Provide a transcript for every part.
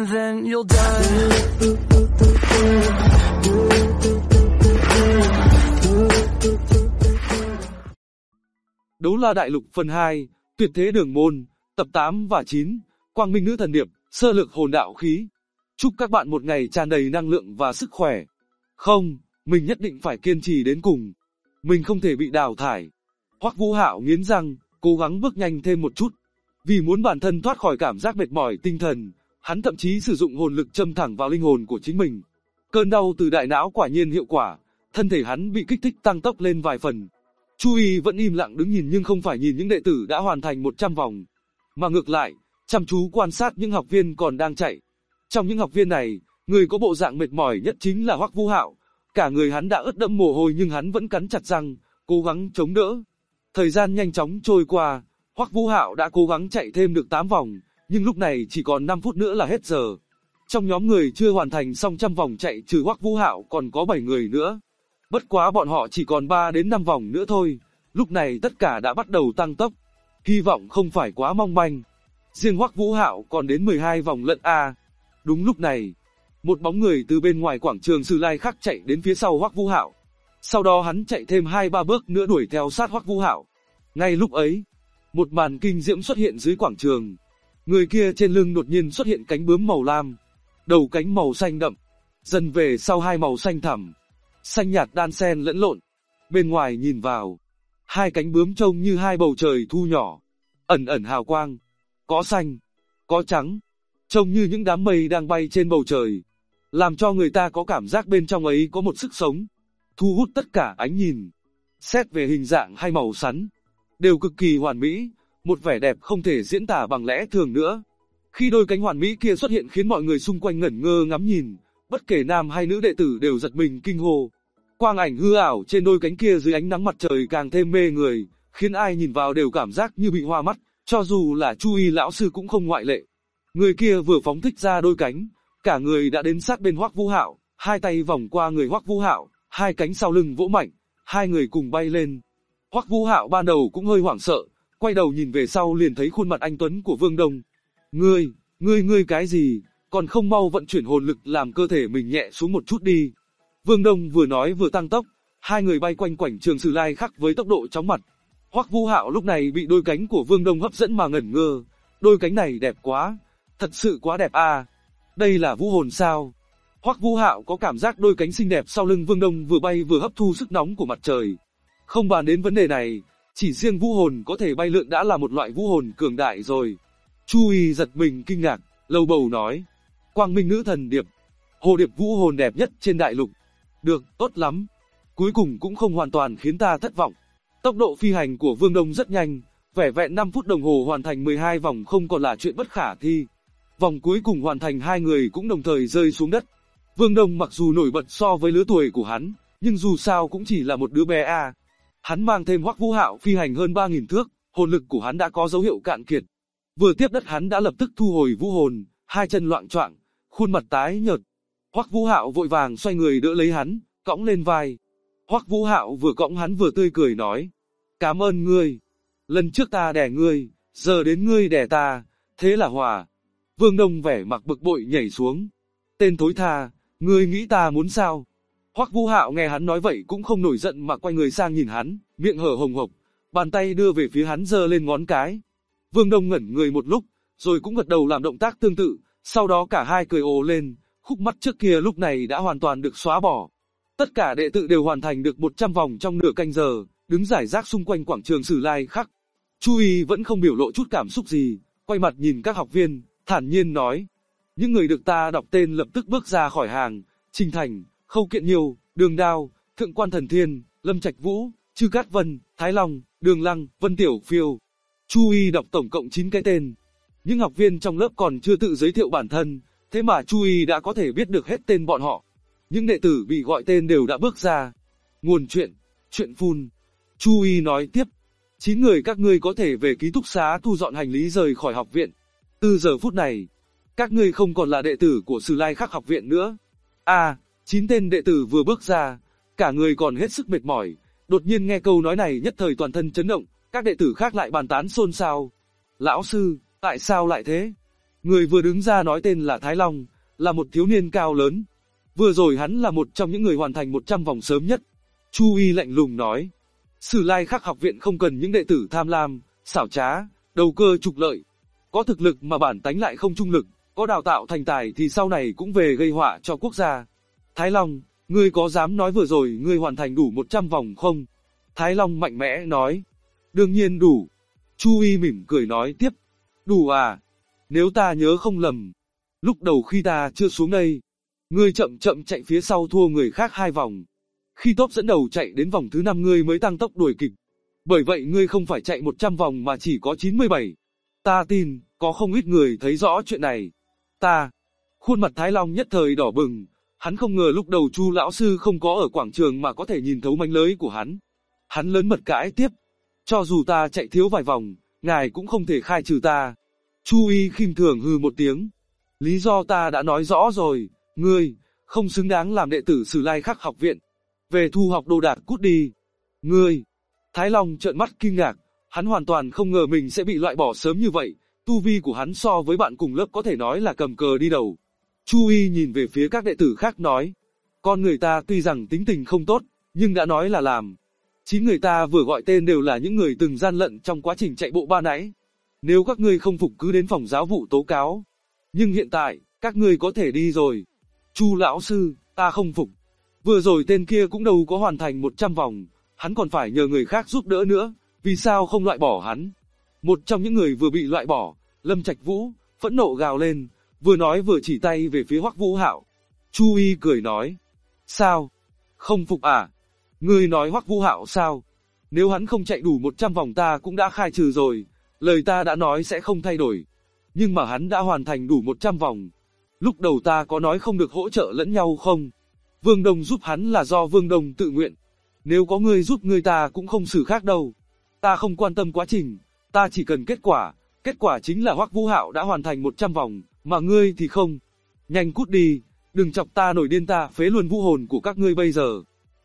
and then you'll die. Đấu La Đại Lục phần 2, Tuyệt Thế Đường Môn, tập 8 và 9, Quang Minh Nữ Thần Điệp, Sơ Lược Hồn Đạo Khí. Chúc các bạn một ngày tràn đầy năng lượng và sức khỏe. Không, mình nhất định phải kiên trì đến cùng. Mình không thể bị đào thải. Hoắc Vũ Hạo nghiến răng, cố gắng bước nhanh thêm một chút. Vì muốn bản thân thoát khỏi cảm giác mệt mỏi tinh thần, hắn thậm chí sử dụng hồn lực châm thẳng vào linh hồn của chính mình. Cơn đau từ đại não quả nhiên hiệu quả, thân thể hắn bị kích thích tăng tốc lên vài phần. Chu Y vẫn im lặng đứng nhìn nhưng không phải nhìn những đệ tử đã hoàn thành 100 vòng, mà ngược lại, chăm chú quan sát những học viên còn đang chạy. Trong những học viên này, người có bộ dạng mệt mỏi nhất chính là Hoắc Vũ Hạo. Cả người hắn đã ướt đẫm mồ hôi nhưng hắn vẫn cắn chặt răng, cố gắng chống đỡ. Thời gian nhanh chóng trôi qua, Hoắc Vũ Hạo đã cố gắng chạy thêm được 8 vòng, nhưng lúc này chỉ còn 5 phút nữa là hết giờ. Trong nhóm người chưa hoàn thành xong trăm vòng chạy trừ Hoắc Vũ Hạo còn có 7 người nữa. Bất quá bọn họ chỉ còn 3 đến 5 vòng nữa thôi, lúc này tất cả đã bắt đầu tăng tốc. Hy vọng không phải quá mong manh. Riêng Hoắc Vũ Hạo còn đến 12 vòng lận a. Đúng lúc này, một bóng người từ bên ngoài quảng trường Sử Lai Khắc chạy đến phía sau Hoắc Vũ Hạo. Sau đó hắn chạy thêm 2-3 bước nữa đuổi theo sát Hoắc Vũ Hạo. Ngay lúc ấy, một màn kinh diễm xuất hiện dưới quảng trường. Người kia trên lưng đột nhiên xuất hiện cánh bướm màu lam, đầu cánh màu xanh đậm, dần về sau hai màu xanh thẳm, xanh nhạt đan xen lẫn lộn. Bên ngoài nhìn vào, hai cánh bướm trông như hai bầu trời thu nhỏ, ẩn ẩn hào quang, có xanh, có trắng, trông như những đám mây đang bay trên bầu trời, làm cho người ta có cảm giác bên trong ấy có một sức sống, thu hút tất cả ánh nhìn. Xét về hình dạng hay màu sắn, đều cực kỳ hoàn mỹ, một vẻ đẹp không thể diễn tả bằng lẽ thường nữa. Khi đôi cánh hoàn mỹ kia xuất hiện khiến mọi người xung quanh ngẩn ngơ ngắm nhìn, bất kể nam hay nữ đệ tử đều giật mình kinh hô. Quang ảnh hư ảo trên đôi cánh kia dưới ánh nắng mặt trời càng thêm mê người, khiến ai nhìn vào đều cảm giác như bị hoa mắt, cho dù là Chu Y lão sư cũng không ngoại lệ. Người kia vừa phóng thích ra đôi cánh, cả người đã đến sát bên Hoắc Vũ Hạo, hai tay vòng qua người Hoắc Vũ Hạo, hai cánh sau lưng vỗ mạnh, hai người cùng bay lên. Hoắc Vũ Hạo ban đầu cũng hơi hoảng sợ, quay đầu nhìn về sau liền thấy khuôn mặt anh tuấn của Vương Đông. Ngươi cái gì, còn không mau vận chuyển hồn lực làm cơ thể mình nhẹ xuống một chút đi. Vương Đông vừa nói vừa tăng tốc, hai người bay quanh quảnh trường Sử Lai Khắc với tốc độ chóng mặt. Hoắc Vũ Hạo lúc này bị đôi cánh của Vương Đông hấp dẫn mà ngẩn ngơ, đôi cánh này đẹp quá, thật sự quá đẹp à. Đây là vũ hồn sao? Hoắc Vũ Hạo có cảm giác đôi cánh xinh đẹp sau lưng Vương Đông vừa bay vừa hấp thu sức nóng của mặt trời. Không bàn đến vấn đề này, chỉ riêng vũ hồn có thể bay lượn đã là một loại vũ hồn cường đại rồi. Chu Y giật mình kinh ngạc, lầu bầu nói: Quang Minh Nữ Thần Điệp, hồ điệp vũ hồn đẹp nhất trên đại lục. Được, tốt lắm. Cuối cùng cũng không hoàn toàn khiến ta thất vọng. Tốc độ phi hành của Vương Đông rất nhanh, vẻn vẹn 5 phút đồng hồ hoàn thành 12 vòng không còn là chuyện bất khả thi. Vòng cuối cùng hoàn thành hai người cũng đồng thời rơi xuống đất. Vương Đông mặc dù nổi bật so với lứa tuổi của hắn, nhưng dù sao cũng chỉ là một đứa bé à. Hắn mang thêm Hoắc Vũ Hạo phi hành hơn 3.000 thước, hồn lực của hắn đã có dấu hiệu cạn kiệt. Vừa tiếp đất hắn đã lập tức thu hồi vũ hồn, hai chân loạng choạng, khuôn mặt tái nhợt. Hoắc Vũ Hạo vội vàng xoay người đỡ lấy hắn, cõng lên vai. Hoắc Vũ Hạo vừa cõng hắn vừa tươi cười nói: Cảm ơn ngươi. Lần trước ta đè ngươi, giờ đến ngươi đè ta, thế là hòa. Vương Đông vẻ mặt bực bội nhảy xuống. Tên thối tha, ngươi nghĩ ta muốn sao? Hoắc Vũ Hạo nghe hắn nói vậy cũng không nổi giận mà quay người sang nhìn hắn, miệng hở hồng hộc, bàn tay đưa về phía hắn giơ lên ngón cái. Vương Đông ngẩn người một lúc, rồi cũng gật đầu làm động tác tương tự, sau đó cả hai cười ồ lên, khúc mắc trước kia lúc này đã hoàn toàn được xóa bỏ. Tất cả đệ tử đều hoàn thành được 100 vòng trong nửa canh giờ, đứng rải rác xung quanh quảng trường Sử Lai Khắc. Chu Y vẫn không biểu lộ chút cảm xúc gì, quay mặt nhìn các học viên, thản nhiên nói: Những người được ta đọc tên lập tức bước ra khỏi hàng: Trình Thành, Khâu Kiện Nhiêu, Đường Đao, Thượng Quan Thần Thiên, Lâm Trạch Vũ, Trư Cát Vân, Thái Long, Đường Lăng, Vân Tiểu Phiêu. Chu Y đọc tổng cộng 9 cái tên. Những học viên trong lớp còn chưa tự giới thiệu bản thân, thế mà Chu Y đã có thể biết được hết tên bọn họ. Những đệ tử bị gọi tên đều đã bước ra. Nguồn chuyện, chuyện phun. Chu Y nói tiếp: 9 người các ngươi có thể về ký túc xá thu dọn hành lý rời khỏi học viện. Từ giờ phút này, các ngươi không còn là đệ tử của Sử Lai Khắc học viện nữa. 9 tên đệ tử vừa bước ra, cả người còn hết sức mệt mỏi, đột nhiên nghe câu nói này nhất thời toàn thân chấn động, các đệ tử khác lại bàn tán xôn xao. Lão sư, tại sao lại thế? Người vừa đứng ra nói tên là Thái Long, là một thiếu niên cao lớn. Vừa rồi hắn là một trong những người hoàn thành 100 vòng sớm nhất. Chu Y lạnh lùng nói. Sử Lai Khắc học viện không cần những đệ tử tham lam, xảo trá, đầu cơ trục lợi. Có thực lực mà bản tánh lại không trung lực, có đào tạo thành tài thì sau này cũng về gây họa cho quốc gia. Thái Long, ngươi có dám nói vừa rồi ngươi hoàn thành đủ 100 vòng không? Thái Long mạnh mẽ nói. Đương nhiên đủ. Chu Y mỉm cười nói tiếp. Đủ à? Nếu ta nhớ không lầm, lúc đầu khi ta chưa xuống đây, ngươi chậm chậm chạy phía sau thua người khác 2 vòng. Khi top dẫn đầu chạy đến vòng thứ 5 ngươi mới tăng tốc đuổi kịp. Bởi vậy ngươi không phải chạy 100 vòng mà chỉ có 97. Ta tin, có không ít người thấy rõ chuyện này. Khuôn mặt Thái Long nhất thời đỏ bừng, hắn không ngờ lúc đầu Chu lão sư không có ở quảng trường mà có thể nhìn thấu mánh lới của hắn. Hắn lớn mật cãi tiếp. Cho dù ta chạy thiếu vài vòng, ngài cũng không thể khai trừ ta. Chu Y khinh thường hừ một tiếng. Lý do ta đã nói rõ rồi, ngươi không xứng đáng làm đệ tử Sử Lai Khắc học viện. Về thu học đồ đạc cút đi. Ngươi. Thái Long trợn mắt kinh ngạc, hắn hoàn toàn không ngờ mình sẽ bị loại bỏ sớm như vậy, tu vi của hắn so với bạn cùng lớp có thể nói là cầm cờ đi đầu. Chu Y nhìn về phía các đệ tử khác nói, con người ta tuy rằng tính tình không tốt, nhưng đã nói là làm. 9 người ta vừa gọi tên đều là những người từng gian lận trong quá trình chạy bộ ban nãy. Nếu các ngươi không phục cứ đến phòng giáo vụ tố cáo. Nhưng hiện tại, các ngươi có thể đi rồi. Chu lão sư, ta không phục. Vừa rồi tên kia cũng đâu có hoàn thành 100 vòng, hắn còn phải nhờ người khác giúp đỡ nữa, vì sao không loại bỏ hắn? Một trong những người vừa bị loại bỏ, Lâm Trạch Vũ, phẫn nộ gào lên, vừa nói vừa chỉ tay về phía Hoắc Vũ Hạo. Chu Y cười nói, sao? Không phục à? Ngươi nói Hoắc Vũ Hạo sao? Nếu hắn không chạy đủ 100 vòng ta cũng đã khai trừ rồi, lời ta đã nói sẽ không thay đổi. Nhưng mà hắn đã hoàn thành đủ 100 vòng. Lúc đầu ta có nói không được hỗ trợ lẫn nhau không? Vương Đông giúp hắn là do Vương Đông tự nguyện. Nếu có người giúp người ta cũng không xử khác đâu. Ta không quan tâm quá trình, ta chỉ cần kết quả chính là Hoắc Vũ Hạo đã hoàn thành 100 vòng, mà ngươi thì không. Nhanh cút đi, đừng chọc ta nổi điên ta phế luôn vũ hồn của các ngươi bây giờ.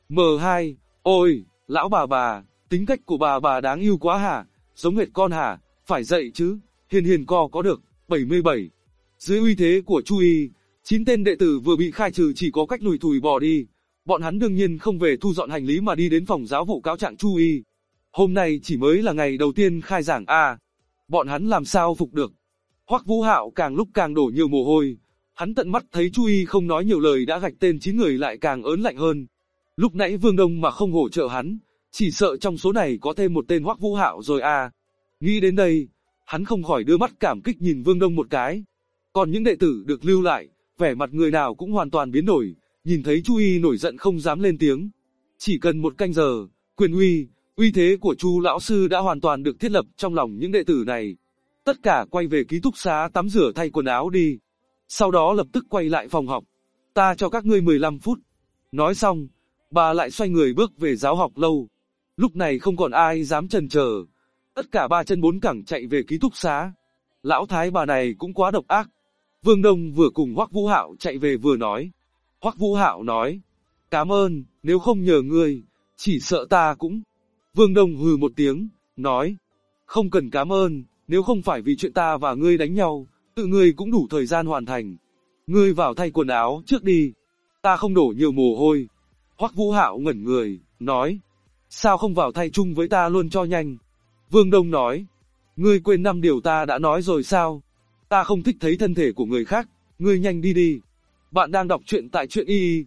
M2, ôi, lão bà, tính cách của bà đáng yêu quá hả, giống hệt con hả, phải dậy chứ, hiền co có được, 77. Dưới uy thế của Chu Y, 9 tên đệ tử vừa bị khai trừ chỉ có cách lùi thủi bỏ đi. Bọn hắn đương nhiên không về thu dọn hành lý mà đi đến phòng giáo vụ cáo trạng Chu Y. Hôm nay chỉ mới là ngày đầu tiên khai giảng a, bọn hắn làm sao phục được. Hoắc Vũ Hạo càng lúc càng đổ nhiều mồ hôi, hắn tận mắt thấy Chu Y không nói nhiều lời đã gạch tên 9 người lại càng ớn lạnh hơn. Lúc nãy Vương Đông mà không hỗ trợ hắn, chỉ sợ trong số này có thêm một tên Hoắc Vũ Hạo rồi a. Nghĩ đến đây, hắn không khỏi đưa mắt cảm kích nhìn Vương Đông một cái. Còn những đệ tử được lưu lại, vẻ mặt người nào cũng hoàn toàn biến đổi, nhìn thấy Chu Y nổi giận không dám lên tiếng. Chỉ cần một canh giờ, quyền uy thế của Chu lão sư đã hoàn toàn được thiết lập trong lòng những đệ tử này. Tất cả quay về ký túc xá tắm rửa thay quần áo đi. Sau đó lập tức quay lại phòng học. Ta cho các ngươi 15 phút. Nói xong, bà lại xoay người bước về giáo học lâu. Lúc này không còn ai dám chần chờ. Tất cả 3 chân 4 cẳng chạy về ký túc xá. Lão thái bà này cũng quá độc ác. Vương Đông vừa cùng Hoắc Vũ Hạo chạy về vừa nói. Hoắc Vũ Hạo nói, cảm ơn, nếu không nhờ ngươi, chỉ sợ ta cũng. Vương Đông hừ một tiếng, nói, không cần cảm ơn, nếu không phải vì chuyện ta và ngươi đánh nhau, tự ngươi cũng đủ thời gian hoàn thành. Ngươi vào thay quần áo trước đi, ta không đổ nhiều mồ hôi. Hoắc Vũ Hạo ngẩn người, nói, sao không vào thay chung với ta luôn cho nhanh. Vương Đông nói, ngươi quên 5 điều ta đã nói rồi sao? Ta không thích thấy thân thể của người khác, ngươi nhanh đi đi. Bạn đang đọc truyện tại truyện y,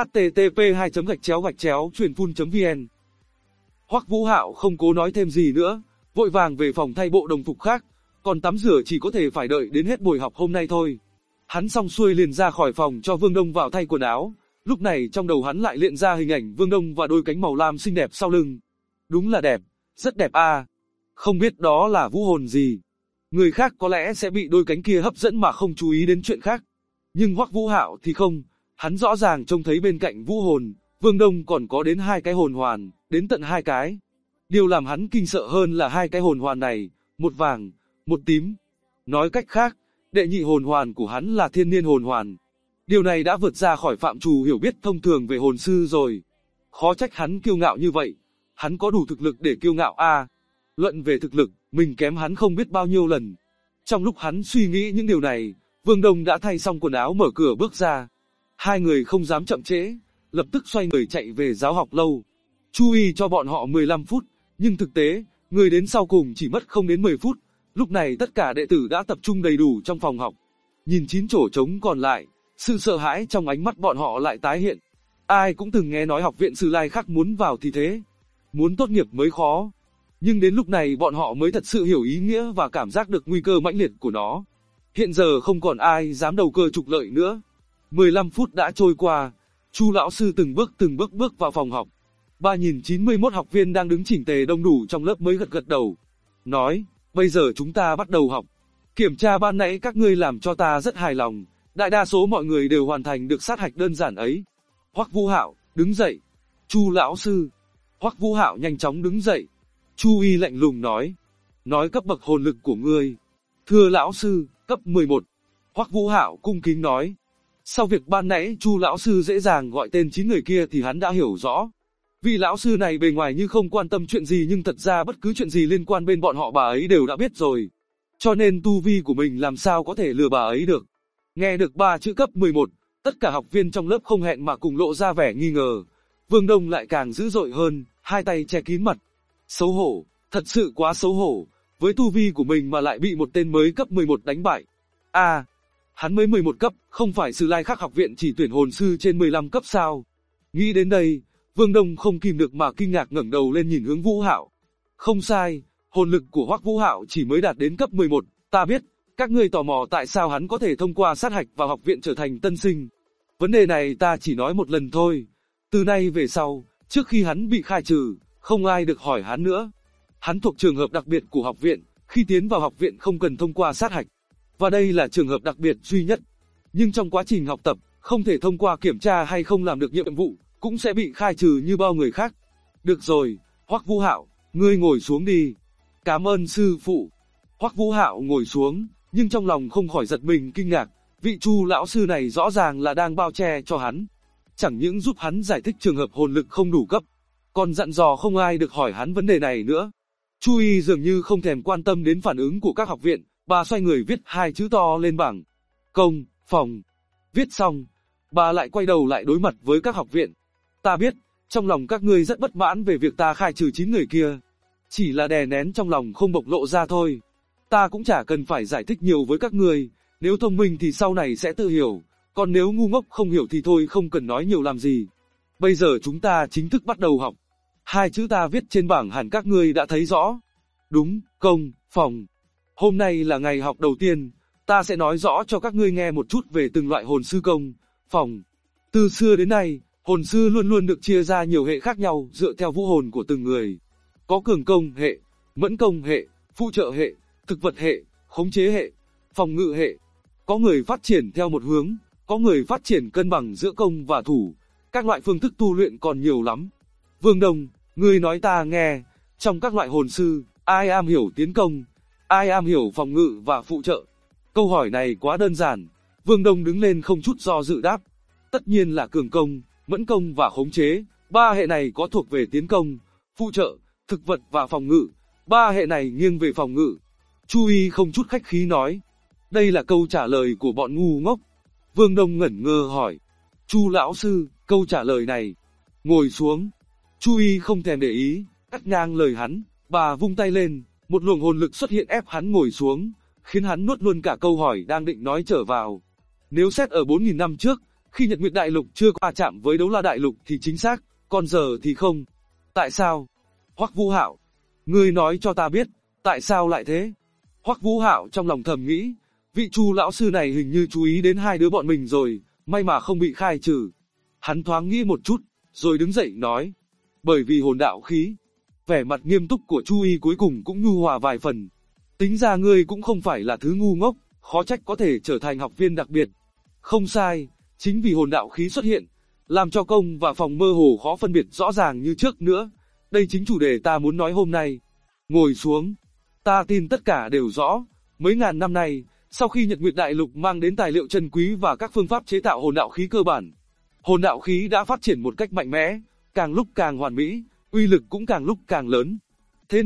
http://truyền phun.vn. Hoắc Vũ Hạo không cố nói thêm gì nữa, vội vàng về phòng thay bộ đồng phục khác, còn tắm rửa chỉ có thể phải đợi đến hết buổi học hôm nay thôi. Hắn xong xuôi liền ra khỏi phòng cho Vương Đông vào thay quần áo, lúc này trong đầu hắn lại hiện ra hình ảnh Vương Đông và đôi cánh màu lam xinh đẹp sau lưng. Đúng là đẹp, rất đẹp a. Không biết đó là vũ hồn gì. Người khác có lẽ sẽ bị đôi cánh kia hấp dẫn mà không chú ý đến chuyện khác. Nhưng Hoắc Vũ Hạo thì không, hắn rõ ràng trông thấy bên cạnh vũ hồn, Vương Đông còn có đến 2 cái hồn hoàn, đến tận 2 cái. Điều làm hắn kinh sợ hơn là 2 cái hồn hoàn này, một vàng, một tím. Nói cách khác, đệ nhị hồn hoàn của hắn là thiên niên hồn hoàn. Điều này đã vượt ra khỏi phạm trù hiểu biết thông thường về hồn sư rồi. Khó trách hắn kiêu ngạo như vậy, hắn có đủ thực lực để kiêu ngạo a. Luận về thực lực, mình kém hắn không biết bao nhiêu lần. Trong lúc hắn suy nghĩ những điều này, Vương Đông đã thay xong quần áo mở cửa bước ra. Hai người không dám chậm trễ, lập tức xoay người chạy về giáo học lâu. Chu Y cho bọn họ 15 phút, nhưng thực tế, người đến sau cùng chỉ mất không đến 10 phút. Lúc này tất cả đệ tử đã tập trung đầy đủ trong phòng học. Nhìn 9 chỗ trống còn lại, sự sợ hãi trong ánh mắt bọn họ lại tái hiện. Ai cũng từng nghe nói học viện Sử Lai Khắc muốn vào thì thế. Muốn tốt nghiệp mới khó. Nhưng đến lúc này bọn họ mới thật sự hiểu ý nghĩa và cảm giác được nguy cơ mãnh liệt của nó. Hiện giờ không còn ai dám đầu cơ trục lợi nữa. 15 phút đã trôi qua, Chu lão sư từng bước bước vào phòng học. Bà nhìn 91 học viên đang đứng chỉnh tề đông đủ trong lớp mới gật gật đầu. Nói, bây giờ chúng ta bắt đầu học. Kiểm tra ban nãy các ngươi làm cho ta rất hài lòng, đại đa số mọi người đều hoàn thành được sát hạch đơn giản ấy. Hoắc Vũ Hạo, đứng dậy. Chu lão sư. Hoắc Vũ Hạo nhanh chóng đứng dậy. Chu Y lạnh lùng nói cấp bậc hồn lực của ngươi. Thưa lão sư, cấp 11. Hoắc Vũ Hạo cung kính nói. Sau việc ban nãy Chu lão sư dễ dàng gọi tên 9 người kia thì hắn đã hiểu rõ. Vị lão sư này bề ngoài như không quan tâm chuyện gì nhưng thật ra bất cứ chuyện gì liên quan bên bọn họ bà ấy đều đã biết rồi. Cho nên tu vi của mình làm sao có thể lừa bà ấy được. Nghe được 3 chữ cấp 11, tất cả học viên trong lớp không hẹn mà cùng lộ ra vẻ nghi ngờ. Vương Đông lại càng dữ dội hơn, hai tay che kín mặt. Xấu hổ, thật sự quá xấu hổ, với tu vi của mình mà lại bị một tên mới cấp 11 đánh bại. Hắn mới 11 cấp, không phải Sử Lai Khắc học viện chỉ tuyển hồn sư trên 15 cấp sao? Nghĩ đến đây, Vương Đông không kìm được mà kinh ngạc ngẩng đầu lên nhìn hướng Vũ Hạo. Không sai, hồn lực của Hoắc Vũ Hạo chỉ mới đạt đến cấp 11, ta biết, các ngươi tò mò tại sao hắn có thể thông qua sát hạch vào học viện trở thành tân sinh. Vấn đề này ta chỉ nói một lần thôi. Từ nay về sau, trước khi hắn bị khai trừ, không ai được hỏi hắn nữa. Hắn thuộc trường hợp đặc biệt của học viện, khi tiến vào học viện không cần thông qua sát hạch. Và đây là trường hợp đặc biệt duy nhất. Nhưng trong quá trình học tập, không thể thông qua kiểm tra hay không làm được nhiệm vụ, cũng sẽ bị khai trừ như bao người khác. Được rồi, Hoắc Vũ Hạo, ngươi ngồi xuống đi. Cảm ơn sư phụ. Hoắc Vũ Hạo ngồi xuống, nhưng trong lòng không khỏi giật mình kinh ngạc, vị Chu lão sư này rõ ràng là đang bao che cho hắn. Chẳng những giúp hắn giải thích trường hợp hồn lực không đủ cấp, còn dặn dò không ai được hỏi hắn vấn đề này nữa. Chu Y dường như không thèm quan tâm đến phản ứng của các học viện, bà xoay người viết 2 chữ to lên bảng. Công, phòng. Viết xong, bà lại quay đầu lại đối mặt với các học viện. Ta biết, trong lòng các ngươi rất bất mãn về việc ta khai trừ 9 người kia. Chỉ là đè nén trong lòng không bộc lộ ra thôi. Ta cũng chả cần phải giải thích nhiều với các ngươi, nếu thông minh thì sau này sẽ tự hiểu, còn nếu ngu ngốc không hiểu thì thôi không cần nói nhiều làm gì. Bây giờ chúng ta chính thức bắt đầu học. 2 chữ ta viết trên bảng hẳn các ngươi đã thấy rõ. Đúng, công, phòng. Hôm nay là ngày học đầu tiên, ta sẽ nói rõ cho các ngươi nghe một chút về từng loại hồn sư công, phòng. Từ xưa đến nay, hồn sư luôn luôn được chia ra nhiều hệ khác nhau dựa theo vũ hồn của từng người. Có cường công hệ, mẫn công hệ, phụ trợ hệ, thực vật hệ, khống chế hệ, phòng ngự hệ. Có người phát triển theo một hướng, có người phát triển cân bằng giữa công và thủ. Các loại phương thức tu luyện còn nhiều lắm. Vương Đông, ngươi nói ta nghe, trong các loại hồn sư, ai am hiểu tiến công, ai am hiểu phòng ngự và phụ trợ? Câu hỏi này quá đơn giản. Vương Đông đứng lên không chút do dự đáp. Tất nhiên là cường công, mẫn công và khống chế. 3 hệ này có thuộc về tiến công, phụ trợ, thực vật và phòng ngự. 3 hệ này nghiêng về phòng ngự. Chu Y không chút khách khí nói. Đây là câu trả lời của bọn ngu ngốc. Vương Đông ngẩn ngơ hỏi. Chu lão sư, câu trả lời này. Ngồi xuống. Chu Y không thèm để ý, cắt ngang lời hắn. Bà vung tay lên, một luồng hồn lực xuất hiện ép hắn ngồi xuống, khiến hắn nuốt luôn cả câu hỏi đang định nói trở vào. Nếu xét ở 4.000 năm trước, khi Nhật Nguyệt Đại Lục chưa qua chạm với Đấu La Đại Lục thì chính xác, còn giờ thì không. Tại sao? Hoắc Vũ Hạo, ngươi nói cho ta biết, tại sao lại thế? Hoắc Vũ Hạo trong lòng thầm nghĩ, vị Chu lão sư này hình như chú ý đến 2 đứa bọn mình rồi, may mà không bị khai trừ. Hắn thoáng nghĩ một chút, rồi đứng dậy nói, bởi vì hồn đạo khí. Vẻ mặt nghiêm túc của Chu Y cuối cùng cũng nhu hòa vài phần. Tính ra ngươi cũng không phải là thứ ngu ngốc, khó trách có thể trở thành học viên đặc biệt. Không sai, chính vì hồn đạo khí xuất hiện, làm cho công và phòng mơ hồ khó phân biệt rõ ràng như trước nữa. Đây chính chủ đề ta muốn nói hôm nay. Ngồi xuống. Ta tin tất cả đều rõ. Mấy ngàn năm nay, sau khi Nhật Nguyệt Đại Lục mang đến tài liệu chân quý và các phương pháp chế tạo hồn đạo khí cơ bản, hồn đạo khí đã phát triển một cách mạnh mẽ, càng lúc càng hoàn mỹ, uy lực cũng càng lúc càng lớn. Thế nên,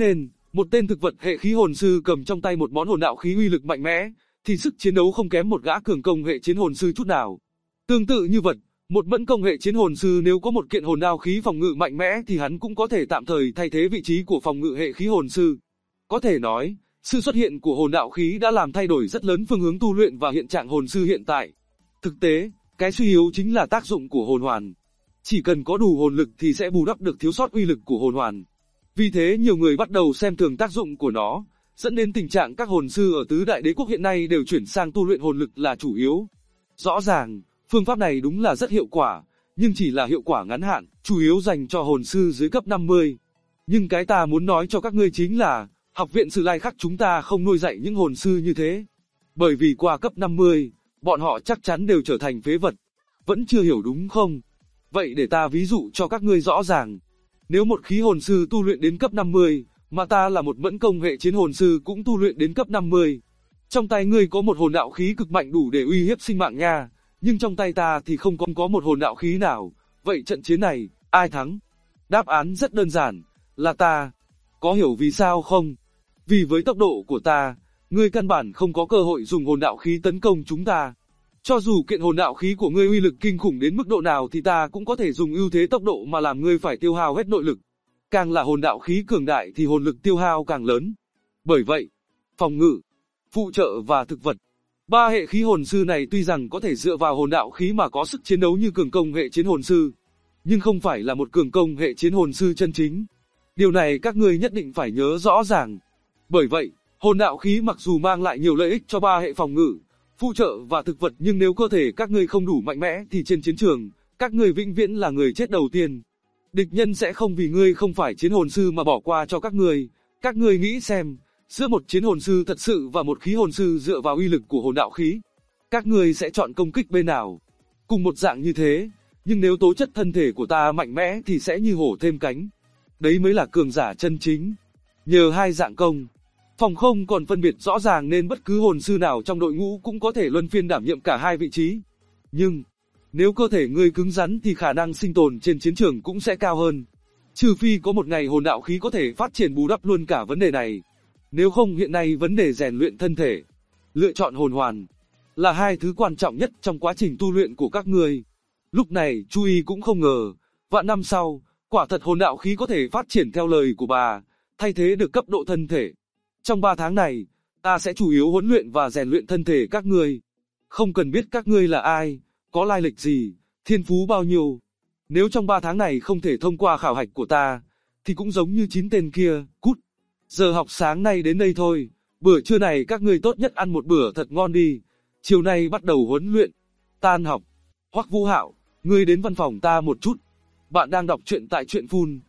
một tên thực vật hệ khí hồn sư cầm trong tay một món hồn đạo khí uy lực mạnh mẽ, thì sức chiến đấu không kém một gã cường công hệ chiến hồn sư chút nào. Tương tự như vật, một mẫn công hệ chiến hồn sư nếu có một kiện hồn đao khí phòng ngự mạnh mẽ thì hắn cũng có thể tạm thời thay thế vị trí của phòng ngự hệ khí hồn sư. Có thể nói, sự xuất hiện của hồn đạo khí đã làm thay đổi rất lớn phương hướng tu luyện và hiện trạng hồn sư hiện tại. Thực tế, cái suy yếu chính là tác dụng của hồn hoàn. Chỉ cần có đủ hồn lực thì sẽ bù đắp được thiếu sót uy lực của hồn hoàn. Vì thế nhiều người bắt đầu xem thường tác dụng của nó, dẫn đến tình trạng các hồn sư ở tứ đại đế quốc hiện nay đều chuyển sang tu luyện hồn lực là chủ yếu. Rõ ràng, phương pháp này đúng là rất hiệu quả, nhưng chỉ là hiệu quả ngắn hạn, chủ yếu dành cho hồn sư dưới cấp 50. Nhưng cái ta muốn nói cho các ngươi chính là, học viện Sử Lai Khắc chúng ta không nuôi dạy những hồn sư như thế. Bởi vì qua cấp 50, bọn họ chắc chắn đều trở thành phế vật. Vẫn chưa hiểu đúng không? Vậy để ta ví dụ cho các ngươi rõ ràng. Nếu một khí hồn sư tu luyện đến cấp 50, mà ta là một mẫn công hệ chiến hồn sư cũng tu luyện đến cấp 50. Trong tay ngươi có một hồn đạo khí cực mạnh đủ để uy hiếp sinh mạng nha, nhưng trong tay ta thì không có một hồn đạo khí nào. Vậy trận chiến này, ai thắng? Đáp án rất đơn giản, là ta. Có hiểu vì sao không? Vì với tốc độ của ta, ngươi căn bản không có cơ hội dùng hồn đạo khí tấn công chúng ta. Cho dù kiện hồn đạo khí của ngươi uy lực kinh khủng đến mức độ nào thì ta cũng có thể dùng ưu thế tốc độ mà làm ngươi phải tiêu hao hết nội lực. Càng là hồn đạo khí cường đại thì hồn lực tiêu hao càng lớn. Bởi vậy, phòng ngự, phụ trợ và thực vật, ba hệ khí hồn sư này tuy rằng có thể dựa vào hồn đạo khí mà có sức chiến đấu như cường công hệ chiến hồn sư, nhưng không phải là một cường công hệ chiến hồn sư chân chính. Điều này các ngươi nhất định phải nhớ rõ ràng. Bởi vậy, hồn đạo khí mặc dù mang lại nhiều lợi ích cho ba hệ phòng ngự, phụ trợ và thực vật, nhưng nếu cơ thể các ngươi không đủ mạnh mẽ thì trên chiến trường, các ngươi vĩnh viễn là người chết đầu tiên. Địch nhân sẽ không vì ngươi không phải chiến hồn sư mà bỏ qua cho các ngươi. Các ngươi nghĩ xem, giữa một chiến hồn sư thật sự và một khí hồn sư dựa vào uy lực của hồn đạo khí, các ngươi sẽ chọn công kích bên nào? Cùng một dạng như thế, nhưng nếu tố chất thân thể của ta mạnh mẽ thì sẽ như hổ thêm cánh. Đấy mới là cường giả chân chính. Nhờ hai dạng công, phòng không còn phân biệt rõ ràng nên bất cứ hồn sư nào trong đội ngũ cũng có thể luân phiên đảm nhiệm cả hai vị trí. Nhưng, nếu cơ thể ngươi cứng rắn thì khả năng sinh tồn trên chiến trường cũng sẽ cao hơn. Trừ phi có một ngày hồn đạo khí có thể phát triển bù đắp luôn cả vấn đề này. Nếu không hiện nay vấn đề rèn luyện thân thể, lựa chọn hồn hoàn, là hai thứ quan trọng nhất trong quá trình tu luyện của các ngươi. Lúc này Chu Y cũng không ngờ, vạn năm sau, quả thật hồn đạo khí có thể phát triển theo lời của bà, thay thế được cấp độ thân thể. Trong 3 tháng này, ta sẽ chủ yếu huấn luyện và rèn luyện thân thể các ngươi. Không cần biết các ngươi là ai, có lai lịch gì, thiên phú bao nhiêu. Nếu trong 3 tháng này không thể thông qua khảo hạch của ta, thì cũng giống như 9 tên kia, cút. Giờ học sáng nay đến đây thôi, bữa trưa này các ngươi tốt nhất ăn một bữa thật ngon đi. Chiều nay bắt đầu huấn luyện. Tan học. Hoắc Vũ Hạo, ngươi đến văn phòng ta một chút. Bạn đang đọc truyện tại truyện phun,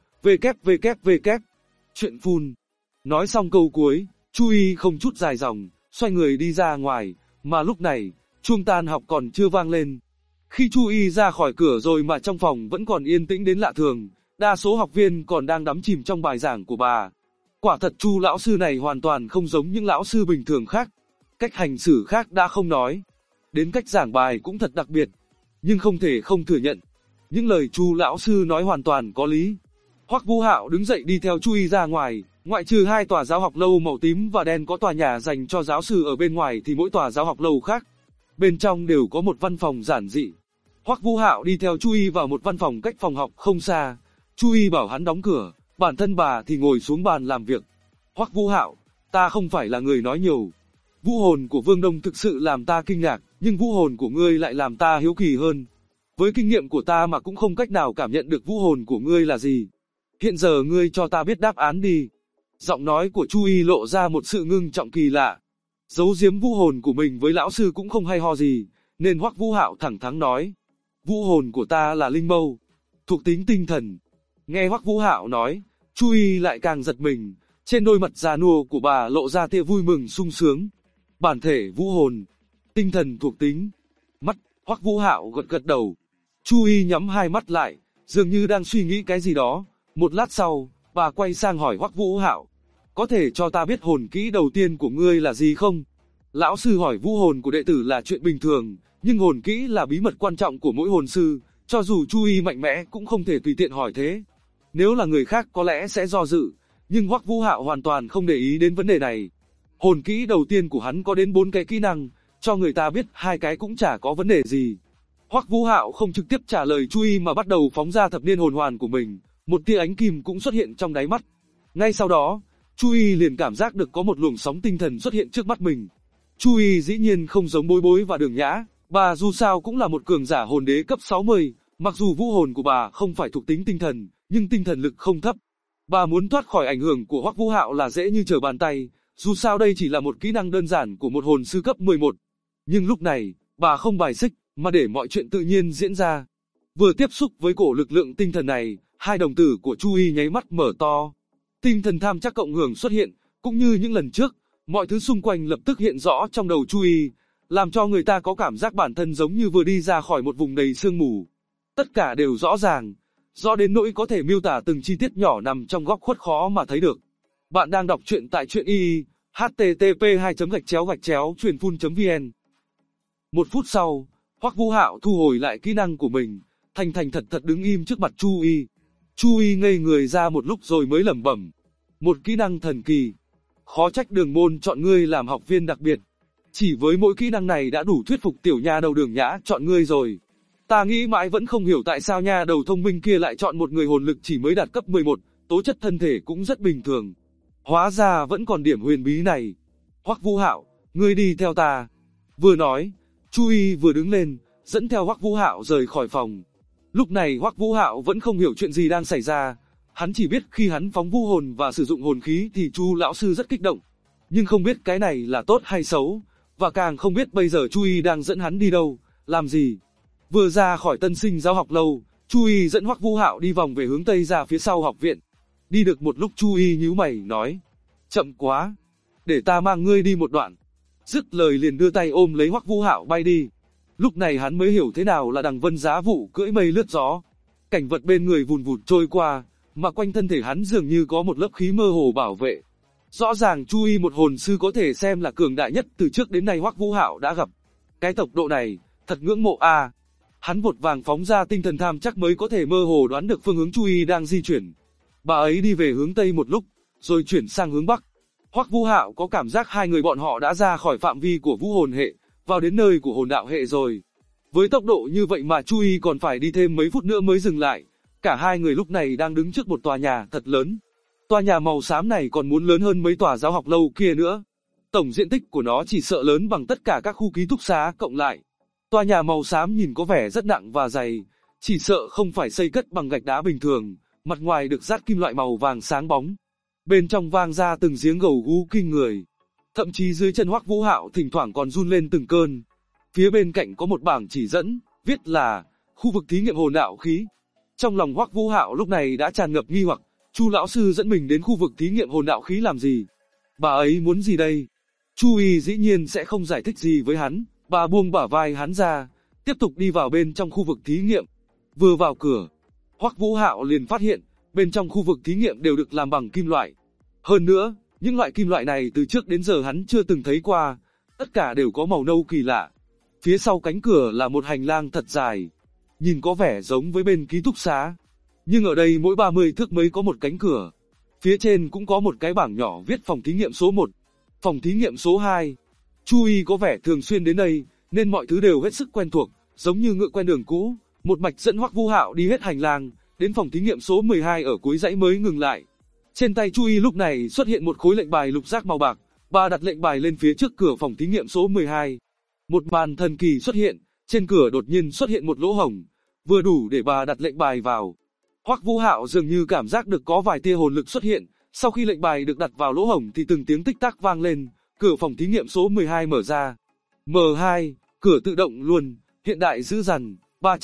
www. Truyện phun. Nói xong câu cuối, Chu Y không chút dài dòng, xoay người đi ra ngoài, mà lúc này, chuông tan học còn chưa vang lên. Khi Chu Y ra khỏi cửa rồi mà trong phòng vẫn còn yên tĩnh đến lạ thường, đa số học viên còn đang đắm chìm trong bài giảng của bà. Quả thật Chu lão sư này hoàn toàn không giống những lão sư bình thường khác. Cách hành xử khác đã không nói, đến cách giảng bài cũng thật đặc biệt. Nhưng không thể không thừa nhận, những lời Chu lão sư nói hoàn toàn có lý. Hoắc Vũ Hạo đứng dậy đi theo Chu Y ra ngoài, ngoại trừ 2 tòa giáo học lâu màu tím và đen có tòa nhà dành cho giáo sư ở bên ngoài thì mỗi tòa giáo học lâu khác, bên trong đều có một văn phòng giản dị. Hoắc Vũ Hạo đi theo Chu Y vào một văn phòng cách phòng học không xa. Chu Y bảo hắn đóng cửa, bản thân bà thì ngồi xuống bàn làm việc. Hoắc Vũ Hạo, ta không phải là người nói nhiều. Vũ hồn của Vương Đông thực sự làm ta kinh ngạc, nhưng vũ hồn của ngươi lại làm ta hiếu kỳ hơn. Với kinh nghiệm của ta mà cũng không cách nào cảm nhận được vũ hồn của ngươi là gì. Hiện giờ ngươi cho ta biết đáp án đi. Giọng nói của Chu Y lộ ra một sự ngưng trọng kỳ lạ. Giấu giếm vũ hồn của mình với lão sư cũng không hay ho gì, nên Hoắc Vũ Hạo thẳng thắn nói. Vũ hồn của ta là linh mâu, thuộc tính tinh thần. Nghe Hoắc Vũ Hạo nói, Chu Y lại càng giật mình, trên đôi mặt già nua của bà lộ ra tia vui mừng sung sướng. Bản thể vũ hồn, tinh thần thuộc tính. Mắt Hoắc Vũ Hạo gật gật đầu. Chu Y nhắm hai mắt lại, dường như đang suy nghĩ cái gì đó. Một lát sau, bà quay sang hỏi Hoắc Vũ Hạo, có thể cho ta biết hồn kỹ đầu tiên của ngươi là gì không? Lão sư hỏi vũ hồn của đệ tử là chuyện bình thường, nhưng hồn kỹ là bí mật quan trọng của mỗi hồn sư, cho dù Chu Y mạnh mẽ cũng không thể tùy tiện hỏi thế. Nếu là người khác có lẽ sẽ do dự, Nhưng Hoắc Vũ Hạo hoàn toàn không để ý đến vấn đề này. Hồn kỹ đầu tiên của hắn có đến 4 cái kỹ năng, cho người ta biết 2 cái cũng chả có vấn đề gì. Hoắc Vũ Hạo không trực tiếp trả lời Chu Y mà bắt đầu phóng ra thập niên hồn hoàn của mình, một tia ánh kim cũng xuất hiện trong đáy mắt. Ngay sau đó, Chu Y liền cảm giác được có một luồng sóng tinh thần xuất hiện trước mắt mình. Chu Y dĩ nhiên không giống Bối Bối và Đường Nhã, bà dù sao cũng là một cường giả hồn đế cấp 60, mặc dù vũ hồn của bà không phải thuộc tính tinh thần, nhưng tinh thần lực không thấp. Bà muốn thoát khỏi ảnh hưởng của Hoắc Vũ Hạo là dễ như trở bàn tay, dù sao đây chỉ là một kỹ năng đơn giản của một hồn sư cấp 11. Nhưng lúc này, bà không bài xích, mà để mọi chuyện tự nhiên diễn ra. Vừa tiếp xúc với cổ lực lượng tinh thần này, hai đồng tử của Chu Y nháy mắt mở to. Tinh thần tham chắc cộng hưởng xuất hiện, cũng như những lần trước, mọi thứ xung quanh lập tức hiện rõ trong đầu Chu Y, làm cho người ta có cảm giác bản thân giống như vừa đi ra khỏi một vùng đầy sương mù. Tất cả đều rõ ràng, rõ đến nỗi có thể miêu tả từng chi tiết nhỏ nằm trong góc khuất khó mà thấy được. Bạn đang đọc truyện tại truyện y, http://truyền phun.vn. Một phút sau, Hoắc Vũ Hạo thu hồi lại kỹ năng của mình, thành thật đứng im trước mặt Chu Y. Chu Y ngây người ra một lúc rồi mới lẩm bẩm: một kỹ năng thần kỳ. Khó trách Đường môn chọn ngươi làm học viên đặc biệt. Chỉ với mỗi kỹ năng này đã đủ thuyết phục tiểu nha đầu Đường Nhã chọn ngươi rồi. Ta nghĩ mãi vẫn không hiểu tại sao nha đầu thông minh kia lại chọn một người hồn lực chỉ mới đạt cấp 11, tố chất thân thể cũng rất bình thường. Hóa ra vẫn còn điểm huyền bí này. Hoắc Vũ Hạo, ngươi đi theo ta. Vừa nói, Chu Y vừa đứng lên, dẫn theo Hoắc Vũ Hạo rời khỏi phòng. Lúc này Hoắc Vũ Hạo vẫn không hiểu chuyện gì đang xảy ra. Hắn chỉ biết khi hắn phóng vũ hồn và sử dụng hồn khí thì Chu lão sư rất kích động. Nhưng không biết cái này là tốt hay xấu, và càng không biết bây giờ Chu Y đang dẫn hắn đi đâu, làm gì. Vừa ra khỏi Tân Sinh giáo học lâu, Chu Y dẫn Hoắc Vũ Hạo đi vòng về hướng Tây ra phía sau học viện. Đi được một lúc Chu Y nhíu mày nói: chậm quá, để ta mang ngươi đi một đoạn. Dứt lời liền đưa tay ôm lấy Hoắc Vũ Hạo bay đi. Lúc này hắn mới hiểu thế nào là đằng vân giá vụ cưỡi mây lướt gió. Cảnh vật bên người vùn vụt trôi qua, mà quanh thân thể hắn dường như có một lớp khí mơ hồ bảo vệ. Rõ ràng Chu Y một hồn sư có thể xem là cường đại nhất từ trước đến nay Hoắc Vũ Hạo đã gặp. Cái tốc độ này, thật ngưỡng mộ a. Hắn vội vàng phóng ra tinh thần tham chắc mới có thể mơ hồ đoán được phương hướng Chu Y đang di chuyển. Bà ấy đi về hướng Tây một lúc, rồi chuyển sang hướng Bắc. Hoắc Vũ Hạo có cảm giác hai người bọn họ đã ra khỏi phạm vi của vũ hồn hệ, vào đến nơi của hồn đạo hệ rồi. Với tốc độ như vậy mà Chu Y còn phải đi thêm mấy phút nữa mới dừng lại. Cả hai người lúc này đang đứng trước một tòa nhà thật lớn. Tòa nhà màu xám này còn muốn lớn hơn mấy tòa giáo học lâu kia nữa. Tổng diện tích của nó chỉ sợ lớn bằng tất cả các khu ký túc xá cộng lại. Tòa nhà màu xám nhìn có vẻ rất nặng và dày, chỉ sợ không phải xây cất bằng gạch đá bình thường, mặt ngoài được dát kim loại màu vàng sáng bóng. Bên trong vang ra từng giếng gầu gú kinh người. Thậm chí dưới chân Hoắc Vũ Hạo thỉnh thoảng còn run lên từng cơn. Phía bên cạnh có một bảng chỉ dẫn, viết là khu vực thí nghiệm hồn đạo khí. Trong lòng Hoắc Vũ Hạo lúc này đã tràn ngập nghi hoặc, Chu lão sư dẫn mình đến khu vực thí nghiệm hồn đạo khí làm gì? Bà ấy muốn gì đây? Chu Y dĩ nhiên sẽ không giải thích gì với hắn, bà buông bả vai hắn ra, tiếp tục đi vào bên trong khu vực thí nghiệm. Vừa vào cửa, Hoắc Vũ Hạo liền phát hiện, bên trong khu vực thí nghiệm đều được làm bằng kim loại. Hơn nữa, những loại kim loại này từ trước đến giờ hắn chưa từng thấy qua, tất cả đều có màu nâu kỳ lạ. Phía sau cánh cửa là một hành lang thật dài, nhìn có vẻ giống với bên ký túc xá. Nhưng ở đây mỗi 30 thước mới có một cánh cửa. Phía trên cũng có một cái bảng nhỏ viết phòng thí nghiệm số 1, phòng thí nghiệm số 2. Chu Y có vẻ thường xuyên đến đây, nên mọi thứ đều hết sức quen thuộc, giống như ngựa quen đường cũ. Một mạch dẫn Hoắc Vũ Hạo đi hết hành lang, đến phòng thí nghiệm số 12 ở cuối dãy mới ngừng lại. Trên tay Chu Y lúc này xuất hiện một khối lệnh bài lục giác màu bạc, bà đặt lệnh bài lên phía trước cửa phòng thí nghiệm số 12. Một màn thần kỳ xuất hiện, trên cửa đột nhiên xuất hiện một lỗ hổng, vừa đủ để bà đặt lệnh bài vào. Hoắc Vũ Hạo dường như cảm giác được có vài tia hồn lực xuất hiện, sau khi lệnh bài được đặt vào lỗ hổng thì từng tiếng tích tắc vang lên, cửa phòng thí nghiệm số 12 mở ra. M2, cửa tự động luôn, hiện đại dữ dằn,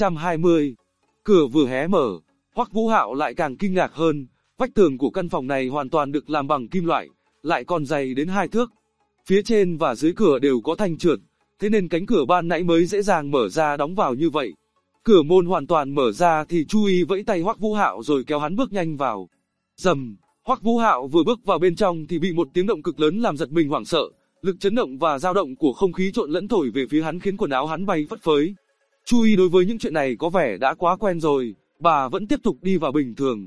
320. Cửa vừa hé mở, Hoắc Vũ Hạo lại càng kinh ngạc hơn, vách tường của căn phòng này hoàn toàn được làm bằng kim loại, lại còn dày đến 2 thước. Phía trên và dưới cửa đều có thanh trượt, thế nên cánh cửa ban nãy mới dễ dàng mở ra đóng vào như vậy. Cửa môn hoàn toàn mở ra thì Chu Y vẫy tay Hoắc Vũ Hạo rồi kéo hắn bước nhanh vào. Rầm, Hoắc Vũ Hạo vừa bước vào bên trong thì bị một tiếng động cực lớn làm giật mình hoảng sợ, lực chấn động và dao động của không khí trộn lẫn thổi về phía hắn khiến quần áo hắn bay phất phới. Chu Y đối với những chuyện này có vẻ đã quá quen rồi, bà vẫn tiếp tục đi vào bình thường.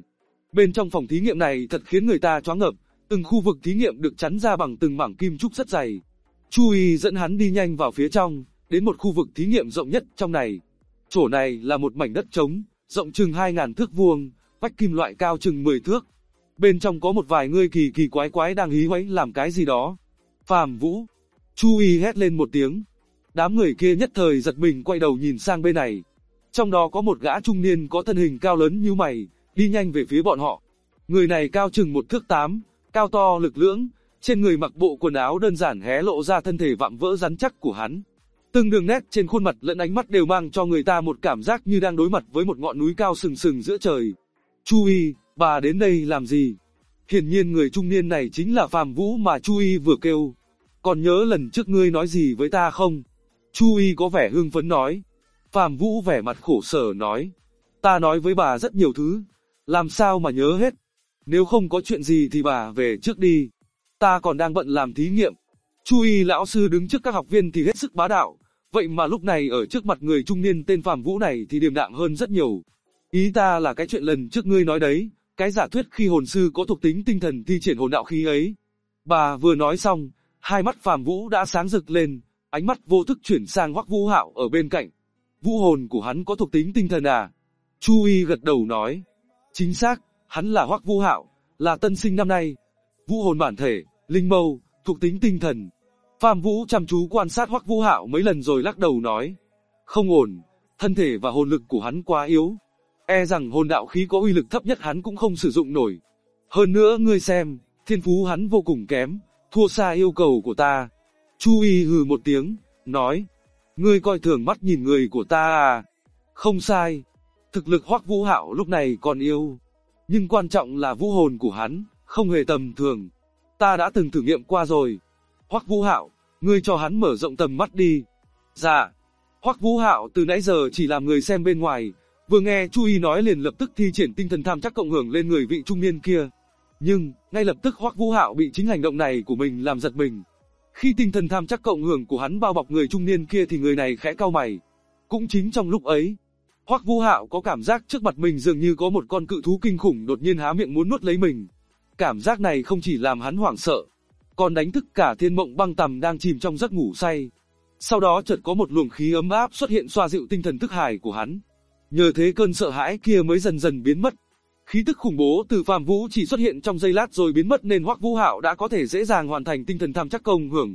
Bên trong phòng thí nghiệm này thật khiến người ta choáng ngợp, từng khu vực thí nghiệm được chắn ra bằng từng mảng kim trúc rất dày. Chu Y dẫn hắn đi nhanh vào phía trong, đến một khu vực thí nghiệm rộng nhất trong này. Chỗ này là một mảnh đất trống, rộng chừng 2000 thước vuông, vách kim loại cao chừng 10 thước. Bên trong có một vài người kỳ kỳ quái quái đang hí hoáy làm cái gì đó. Phàm Vũ! Chu Y hét lên một tiếng. Đám người kia nhất thời giật mình quay đầu nhìn sang bên này. Trong đó có một gã trung niên có thân hình cao lớn như mày, đi nhanh về phía bọn họ. Người này cao chừng 1 thước 8, cao to lực lưỡng, trên người mặc bộ quần áo đơn giản hé lộ ra thân thể vạm vỡ rắn chắc của hắn. Từng đường nét trên khuôn mặt lẫn ánh mắt đều mang cho người ta một cảm giác như đang đối mặt với một ngọn núi cao sừng sừng giữa trời. Chu Y, bà đến đây làm gì? Hiển nhiên người trung niên này chính là Phàm Vũ mà Chu Y vừa kêu. Còn nhớ lần trước ngươi nói gì với ta không? Chu Y có vẻ hưng phấn nói. Phàm Vũ vẻ mặt khổ sở nói. Ta nói với bà rất nhiều thứ, làm sao mà nhớ hết? Nếu không có chuyện gì thì bà về trước đi. Ta còn đang bận làm thí nghiệm. Chu Y lão sư đứng trước các học viên thì hết sức bá đạo, vậy mà lúc này ở trước mặt người trung niên tên Phàm Vũ này thì điềm đạm hơn rất nhiều. Ý ta là cái chuyện lần trước ngươi nói đấy, cái giả thuyết khi hồn sư có thuộc tính tinh thần thi triển hồn đạo khí ấy. Bà vừa nói xong, hai mắt Phàm Vũ đã sáng rực lên, ánh mắt vô thức chuyển sang Hoắc Vũ Hạo ở bên cạnh. Vũ hồn của hắn có thuộc tính tinh thần à? Chu Y gật đầu nói. Chính xác, hắn là Hoắc Vũ Hạo, là tân sinh năm nay. Vũ hồn bản thể, linh mâu, thuộc tính tinh thần. Phàm Vũ chăm chú quan sát Hoắc Vũ Hạo mấy lần rồi lắc đầu nói. Không ổn, thân thể và hồn lực của hắn quá yếu. E rằng hồn đạo khí có uy lực thấp nhất hắn cũng không sử dụng nổi. Hơn nữa ngươi xem, thiên phú hắn vô cùng kém, thua xa yêu cầu của ta. Chu Y hừ một tiếng, nói. Ngươi coi thường mắt nhìn người của ta à? Không sai. Thực lực Hoắc Vũ Hạo lúc này còn yếu. Nhưng quan trọng là vũ hồn của hắn, không hề tầm thường. Ta đã từng thử nghiệm qua rồi. Hoắc Vũ Hạo, ngươi cho hắn mở rộng tầm mắt đi. Dạ. Hoắc Vũ Hạo từ nãy giờ chỉ làm người xem bên ngoài, vừa nghe Chu Y nói liền lập tức thi triển tinh thần tham chắc cộng hưởng lên người vị trung niên kia. Nhưng, ngay lập tức Hoắc Vũ Hạo bị chính hành động này của mình làm giật mình. Khi tinh thần tham chắc cộng hưởng của hắn bao bọc người trung niên kia thì người này khẽ cau mày. Cũng chính trong lúc ấy, Hoắc Vũ Hạo có cảm giác trước mặt mình dường như có một con cự thú kinh khủng đột nhiên há miệng muốn nuốt lấy mình. Cảm giác này không chỉ làm hắn hoảng sợ, còn đánh thức cả Thiên Mộng Băng Tầm đang chìm trong giấc ngủ say. Sau đó chợt có một luồng khí ấm áp xuất hiện xoa dịu tinh thần thức hải của hắn. Nhờ thế cơn sợ hãi kia mới dần dần biến mất. Khí tức khủng bố từ Phàm Vũ chỉ xuất hiện trong giây lát rồi biến mất nên Hoắc Vũ Hạo đã có thể dễ dàng hoàn thành tinh thần tham chắc cộng hưởng.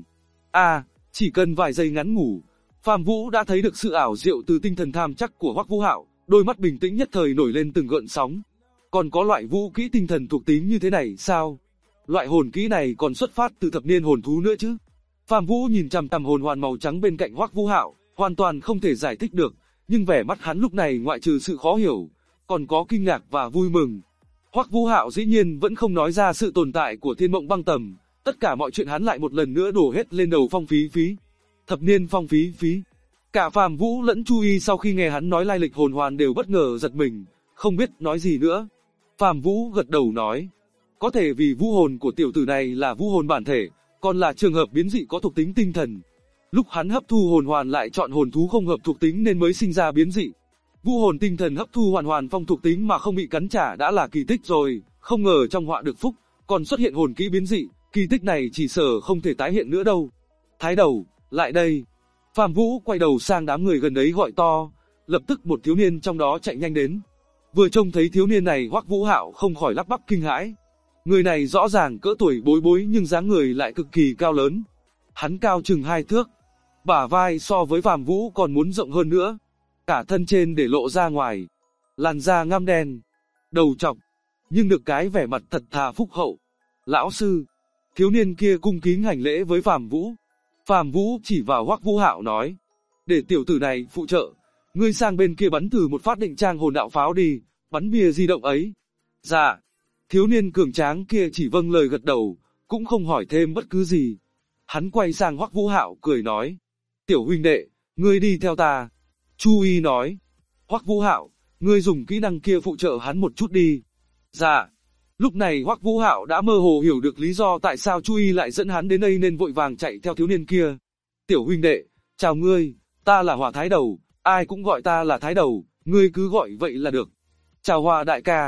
Chỉ cần vài giây ngắn ngủ, Phàm Vũ đã thấy được sự ảo diệu từ tinh thần tham chắc của Hoắc Vũ Hạo, đôi mắt bình tĩnh nhất thời nổi lên từng gợn sóng. Còn có loại vũ kỹ tinh thần thuộc tính như thế này sao? Loại hồn kỹ này còn xuất phát từ thập niên hồn thú nữa chứ? Phàm Vũ nhìn chằm chằm hồn hoàn màu trắng bên cạnh Hoắc Vũ Hạo, hoàn toàn không thể giải thích được, nhưng vẻ mắt hắn lúc này ngoại trừ sự khó hiểu, còn có kinh ngạc và vui mừng. Hoắc Vũ Hạo dĩ nhiên vẫn không nói ra sự tồn tại của Thiên Mộng Băng Tầm, tất cả mọi chuyện hắn lại một lần nữa đổ hết lên đầu Phong Phí Phí. Thập niên Phong Phí Phí. Cả Phàm Vũ lẫn Chu Y sau khi nghe hắn nói lai lịch hồn hoàn đều bất ngờ giật mình, không biết nói gì nữa. Phàm Vũ gật đầu nói, có thể vì vũ hồn của tiểu tử này là vũ hồn bản thể, còn là trường hợp biến dị có thuộc tính tinh thần. Lúc hắn hấp thu hồn hoàn lại chọn hồn thú không hợp thuộc tính nên mới sinh ra biến dị. Vũ hồn tinh thần hấp thu hoàn hoàn phong thuộc tính mà không bị cắn trả đã là kỳ tích rồi, không ngờ trong họa được phúc, còn xuất hiện hồn kỹ biến dị, kỳ tích này chỉ sợ không thể tái hiện nữa đâu. Thái đầu, lại đây. Phàm Vũ quay đầu sang đám người gần đấy gọi to, lập tức một thiếu niên trong đó chạy nhanh đến. Vừa trông thấy thiếu niên này Hoắc Vũ Hạo không khỏi lắp bắp kinh hãi. Người này rõ ràng cỡ tuổi bối bối nhưng dáng người lại cực kỳ cao lớn. Hắn cao chừng 2 thước, bả vai so với Phàm Vũ còn muốn rộng hơn nữa. Cả thân trên để lộ ra ngoài, làn da ngăm đen, đầu trọc, nhưng được cái vẻ mặt thật thà phúc hậu. Lão sư, thiếu niên kia cung kính hành lễ với Phàm Vũ. Phàm Vũ chỉ vào Hoắc Vũ Hạo nói, để tiểu tử này phụ trợ, ngươi sang bên kia bắn thử một phát định trang hồn đạo pháo đi, bắn bia di động ấy. Dạ. Thiếu niên cường tráng kia chỉ vâng lời gật đầu, cũng không hỏi thêm bất cứ gì. Hắn quay sang Hoắc Vũ Hạo cười nói, tiểu huynh đệ, ngươi đi theo ta. Chu Y nói, Hoắc Vũ Hạo, ngươi dùng kỹ năng kia phụ trợ hắn một chút đi. Dạ. Lúc này Hoắc Vũ Hạo đã mơ hồ hiểu được lý do tại sao Chu Y lại dẫn hắn đến đây nên vội vàng chạy theo thiếu niên kia. Tiểu huynh đệ, chào ngươi, ta là Hỏa Thái Đầu, ai cũng gọi ta là Thái Đầu, ngươi cứ gọi vậy là được. Chào Hỏa đại ca,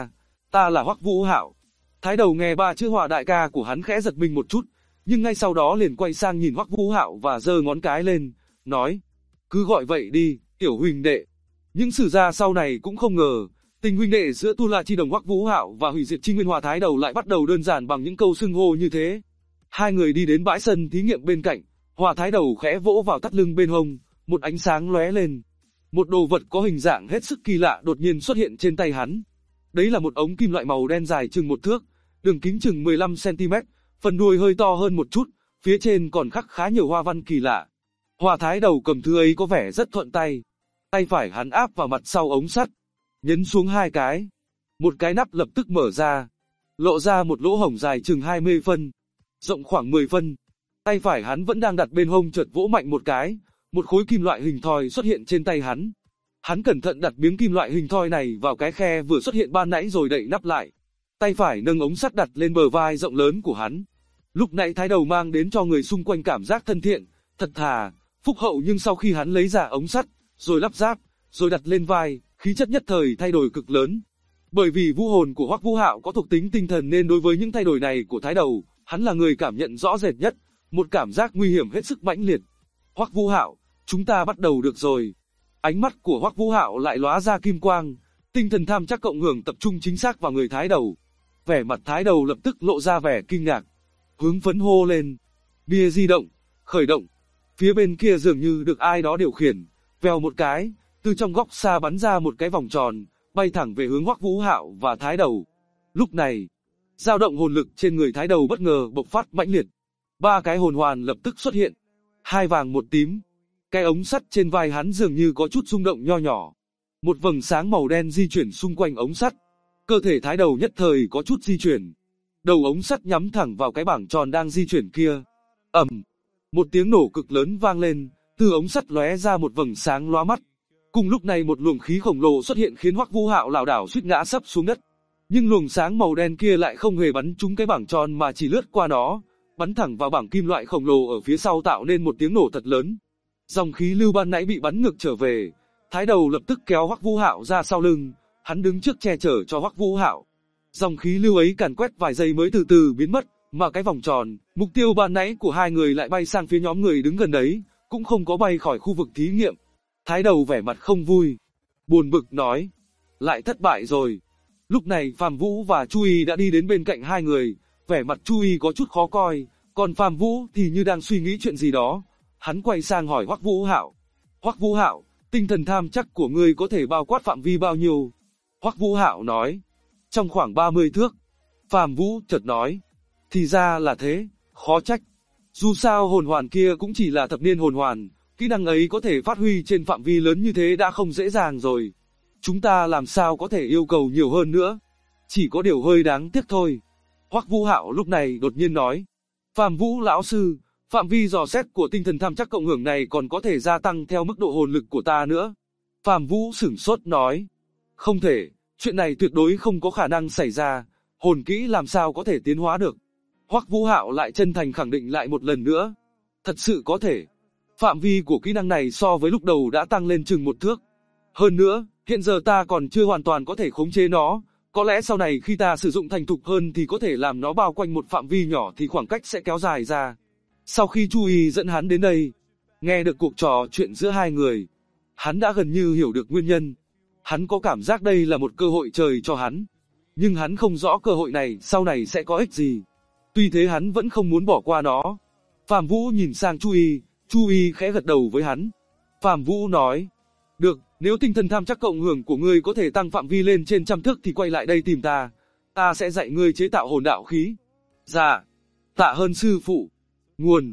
ta là Hoắc Vũ Hạo. Thái đầu nghe ba chữ Hỏa đại ca của hắn khẽ giật mình một chút, nhưng ngay sau đó liền quay sang nhìn Hoắc Vũ Hạo và giơ ngón cái lên, nói: cứ gọi vậy đi, tiểu huynh đệ. Những sử gia sau này cũng không ngờ, tình huynh đệ giữa Tu La Chi Đồng Hoắc Vũ Hạo và hủy diệt Chi Nguyên Hỏa Thái đầu lại bắt đầu đơn giản bằng những câu xưng hô như thế. Hai người đi đến bãi sân thí nghiệm bên cạnh, Hỏa Thái đầu khẽ vỗ vào thắt lưng bên hông, một ánh sáng lóe lên. Một đồ vật có hình dạng hết sức kỳ lạ đột nhiên xuất hiện trên tay hắn. Đấy là một ống kim loại màu đen dài chừng 1 thước, đường kính chừng 15 cm, phần đuôi hơi to hơn một chút, phía trên còn khắc khá nhiều hoa văn kỳ lạ. Hỏa Thái đầu cầm thứ ấy có vẻ rất thuận tay. Tay phải hắn áp vào mặt sau ống sắt, nhấn xuống 2 cái. Một cái nắp lập tức mở ra, lộ ra một lỗ hổng dài chừng 20 phân, rộng khoảng 10 phân. Tay phải hắn vẫn đang đặt bên hông, chợt vỗ mạnh một cái, một khối kim loại hình thoi xuất hiện trên tay hắn. Hắn cẩn thận đặt miếng kim loại hình thoi này vào cái khe vừa xuất hiện ban nãy rồi đậy nắp lại. Tay phải nâng ống sắt đặt lên bờ vai rộng lớn của hắn. Lúc nãy Thái đầu mang đến cho người xung quanh cảm giác thân thiện, thật thà, phúc hậu, nhưng sau khi hắn lấy ra ống sắt, rồi lắp ráp, rồi đặt lên vai, khí chất nhất thời thay đổi cực lớn. Bởi vì vũ hồn của Hoắc Vũ Hạo có thuộc tính tinh thần nên đối với những thay đổi này của Thái đầu, hắn là người cảm nhận rõ rệt nhất, một cảm giác nguy hiểm hết sức mãnh liệt. Hoắc Vũ Hạo, chúng ta bắt đầu được rồi. Ánh mắt của Hoắc Vũ Hạo lại lóa ra kim quang, tinh thần tham chắc cộng hưởng tập trung chính xác vào người Thái đầu. Vẻ mặt Thái đầu lập tức lộ ra vẻ kinh ngạc, hứng phấn hô lên: bia di động, khởi động. Phía bên kia dường như được ai đó điều khiển, vèo một cái, từ trong góc xa bắn ra một cái vòng tròn, bay thẳng về hướng Hoắc Vũ Hạo và Thái đầu. Lúc này, dao động hồn lực trên người Thái đầu bất ngờ bộc phát mãnh liệt. 3 cái hồn hoàn lập tức xuất hiện, 2 vàng 1 tím. Cái ống sắt trên vai hắn dường như có chút rung động nho nhỏ. Một vầng sáng màu đen di chuyển xung quanh ống sắt. Cơ thể Thái đầu nhất thời có chút di chuyển. Đầu ống sắt nhắm thẳng vào cái bảng tròn đang di chuyển kia. Ầm, một tiếng nổ cực lớn vang lên, từ ống sắt lóe ra một vầng sáng lóa mắt. Cùng lúc này một luồng khí khổng lồ xuất hiện khiến Hoắc Vũ Hạo lảo đảo suýt ngã sấp xuống đất. Nhưng luồng sáng màu đen kia lại không hề bắn trúng cái bảng tròn mà chỉ lướt qua nó, bắn thẳng vào bảng kim loại khổng lồ ở phía sau tạo nên một tiếng nổ thật lớn. Dòng khí lưu ban nãy bị bắn ngược trở về, Thái đầu lập tức kéo Hoắc Vũ Hạo ra sau lưng, hắn đứng trước che chở cho Hoắc Vũ Hạo. Dòng khí lưu ấy càn quét vài giây mới từ từ biến mất, mà cái vòng tròn, mục tiêu ban nãy của hai người lại bay sang phía nhóm người đứng gần đấy, cũng không có bay khỏi khu vực thí nghiệm. Thái đầu vẻ mặt không vui, buồn bực nói: lại thất bại rồi. Lúc này Phạm Vũ và Chu Y đã đi đến bên cạnh hai người, vẻ mặt Chu Y có chút khó coi, còn Phạm Vũ thì như đang suy nghĩ chuyện gì đó. Hắn quay sang hỏi Hoắc Vũ Hạo: Hoắc Vũ Hạo, tinh thần tham chắc của ngươi có thể bao quát phạm vi bao nhiêu? Hoắc Vũ Hạo nói: trong khoảng 30 thước. Phạm Vũ chợt nói: thì ra là thế, khó trách. Dù sao hồn hoàn kia cũng chỉ là thập niên hồn hoàn, kỹ năng ấy có thể phát huy trên phạm vi lớn như thế đã không dễ dàng rồi. Chúng ta làm sao có thể yêu cầu nhiều hơn nữa? Chỉ có điều hơi đáng tiếc thôi. Hoắc Vũ Hạo lúc này đột nhiên nói: Phạm Vũ lão sư, phạm vi dò xét của tinh thần tham chắc cộng hưởng này còn có thể gia tăng theo mức độ hồn lực của ta nữa. Phạm Vũ sửng sốt nói: không thể, chuyện này tuyệt đối không có khả năng xảy ra, hồn kỹ làm sao có thể tiến hóa được. Hoắc Vũ Hạo lại chân thành khẳng định lại một lần nữa: thật sự có thể. Phạm vi của kỹ năng này so với lúc đầu đã tăng lên chừng 1 thước. Hơn nữa, hiện giờ ta còn chưa hoàn toàn có thể khống chế nó, có lẽ sau này khi ta sử dụng thành thục hơn thì có thể làm nó bao quanh một phạm vi nhỏ thì khoảng cách sẽ kéo dài ra. Sau khi Chu Y dẫn hắn đến đây, nghe được cuộc trò chuyện giữa hai người, hắn đã gần như hiểu được nguyên nhân. Hắn có cảm giác đây là một cơ hội trời cho hắn, nhưng hắn không rõ cơ hội này sau này sẽ có ích gì. Tuy thế hắn vẫn không muốn bỏ qua nó. Phạm Vũ nhìn sang Chu Y khẽ gật đầu với hắn. Phạm Vũ nói: được, nếu tinh thần tham chắc cộng hưởng của ngươi có thể tăng phạm vi lên trên 100 thước thì quay lại đây tìm ta, ta sẽ dạy ngươi chế tạo hồn đạo khí. Dạ, tạ ơn sư phụ. Nguồn: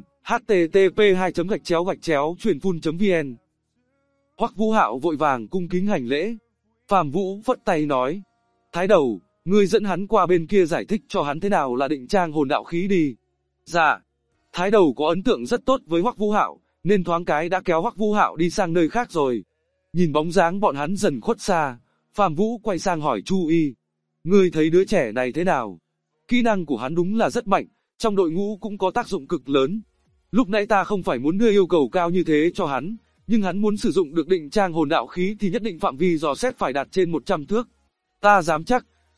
http://truyền phun.vn. Hoắc Vũ Hạo vội vàng cung kính hành lễ. Phạm Vũ phất tay nói: Thái đầu, ngươi dẫn hắn qua bên kia giải thích cho hắn thế nào là định trang hồn đạo khí đi. Dạ. Thái đầu có ấn tượng rất tốt với Hoắc Vũ Hạo, nên thoáng cái đã kéo Hoắc Vũ Hạo đi sang nơi khác rồi. Nhìn bóng dáng bọn hắn dần khuất xa, Phạm Vũ quay sang hỏi Chu Y: ngươi thấy đứa trẻ này thế nào? Kỹ năng của hắn đúng là rất mạnh, trong đội ngũ cũng có tác dụng cực lớn. Lúc nãy ta không phải muốn đưa yêu cầu cao như thế cho hắn, nhưng hắn muốn sử dụng được định trang hồn đạo khí thì nhất định phạm vi dò xét phải đạt trên 100 thước. Ta dám chắc,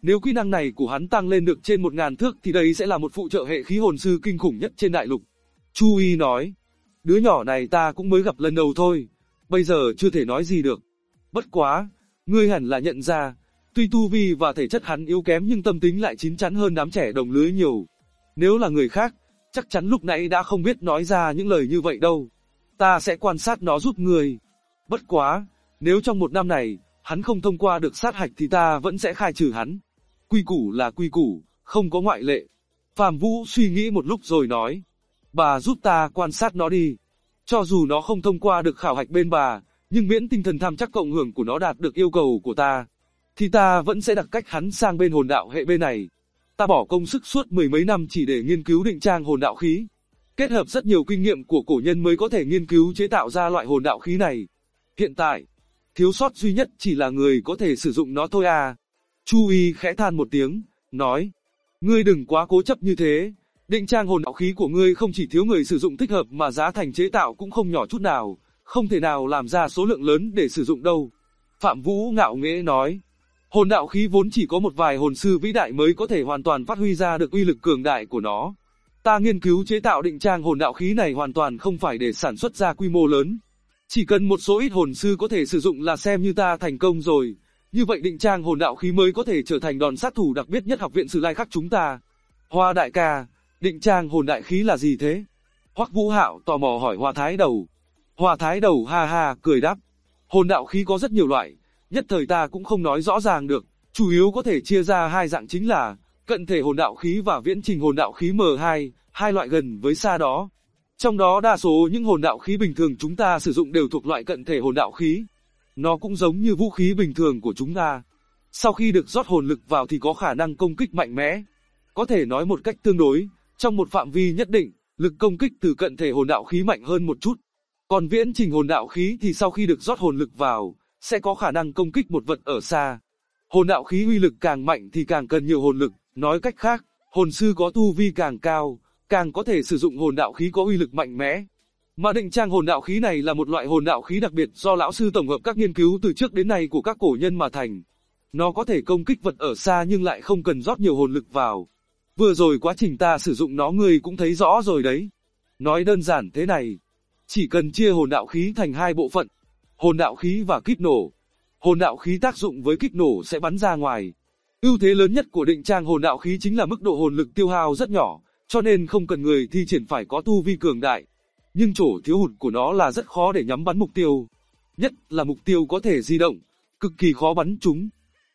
Nếu kỹ năng này của hắn tăng lên được trên 1000 thước thì đây sẽ là một phụ trợ hệ khí hồn sư kinh khủng nhất trên đại lục. Chu Y nói, đứa nhỏ này ta cũng mới gặp lần đầu thôi, bây giờ chưa thể nói gì được. Bất quá, ngươi hẳn là nhận ra, tuy tu vi và thể chất hắn yếu kém nhưng tâm tính lại chín chắn hơn đám trẻ đồng lứa nhiều. Nếu là người khác, chắc chắn lúc nãy đã không biết nói ra những lời như vậy đâu. Ta sẽ quan sát nó giúp người. Bất quá, nếu trong 1 năm này, hắn không thông qua được sát hạch thì ta vẫn sẽ khai trừ hắn. Quy củ là quy củ, không có ngoại lệ. Phạm Vũ suy nghĩ một lúc rồi nói, bà giúp ta quan sát nó đi. Cho dù nó không thông qua được khảo hạch bên bà, nhưng miễn tinh thần tham chắc cộng hưởng của nó đạt được yêu cầu của ta, thì ta vẫn sẽ đặt cách hắn sang bên hồn đạo hệ bên này. Ta bỏ công sức suốt 10 mấy năm chỉ để nghiên cứu định trang hồn đạo khí. Kết hợp rất nhiều kinh nghiệm của cổ nhân mới có thể nghiên cứu chế tạo ra loại hồn đạo khí này. Hiện tại, thiếu sót duy nhất chỉ là người có thể sử dụng nó thôi à. Chu Y khẽ than một tiếng, nói, ngươi đừng quá cố chấp như thế. Định trang hồn đạo khí của ngươi không chỉ thiếu người sử dụng thích hợp mà giá thành chế tạo cũng không nhỏ chút nào, không thể nào làm ra số lượng lớn để sử dụng đâu. Phạm Vũ ngạo nghễ nói, hồn đạo khí vốn chỉ có một vài hồn sư vĩ đại mới có thể hoàn toàn phát huy ra được uy lực cường đại của nó. Ta nghiên cứu chế tạo định trang hồn đạo khí này hoàn toàn không phải để sản xuất ra quy mô lớn. Chỉ cần một số ít hồn sư có thể sử dụng là xem như ta thành công rồi. Như vậy định trang hồn đạo khí mới có thể trở thành đòn sát thủ đặc biệt nhất học viện Sử Lai Khắc chúng ta. Hoa đại ca, định trang hồn đại khí là gì thế? Hoắc Vũ Hạo tò mò hỏi Hoa Thái Đầu. Hoa Thái Đầu ha ha cười đáp, hồn đạo khí có rất nhiều loại, nhất thời ta cũng không nói rõ ràng được, chủ yếu có thể chia ra 2 dạng chính là cận thể hồn đạo khí và viễn trình hồn đạo khí M2, 2 loại gần với xa đó. Trong đó đa số những hồn đạo khí bình thường chúng ta sử dụng đều thuộc loại cận thể hồn đạo khí. Nó cũng giống như vũ khí bình thường của chúng ta. Sau khi được rót hồn lực vào thì có khả năng công kích mạnh mẽ. Có thể nói một cách tương đối, trong một phạm vi nhất định, lực công kích từ cận thể hồn đạo khí mạnh hơn một chút. Còn viễn trình hồn đạo khí thì sau khi được rót hồn lực vào, sẽ có khả năng công kích một vật ở xa. Hồn đạo khí uy lực càng mạnh thì càng cần nhiều hồn lực, nói cách khác, hồn sư có tu vi càng cao, càng có thể sử dụng hồn đạo khí có uy lực mạnh mẽ. Mà định trang hồn đạo khí này là một loại hồn đạo khí đặc biệt do lão sư tổng hợp các nghiên cứu từ trước đến nay của các cổ nhân mà thành. Nó có thể công kích vật ở xa nhưng lại không cần rót nhiều hồn lực vào. Vừa rồi quá trình ta sử dụng nó ngươi cũng thấy rõ rồi đấy. Nói đơn giản thế này, chỉ cần chia hồn đạo khí thành 2 bộ phận, hồn đạo khí và kíp nổ. Hồn đạo khí tác dụng với kíp nổ sẽ bắn ra ngoài. Ưu thế lớn nhất của định trang hồn đạo khí chính là mức độ hồn lực tiêu hao rất nhỏ, cho nên không cần người thi triển phải có tu vi cường đại. Nhưng chỗ thiếu hụt của nó là rất khó để nhắm bắn mục tiêu. Nhất là mục tiêu có thể di động, cực kỳ khó bắn chúng.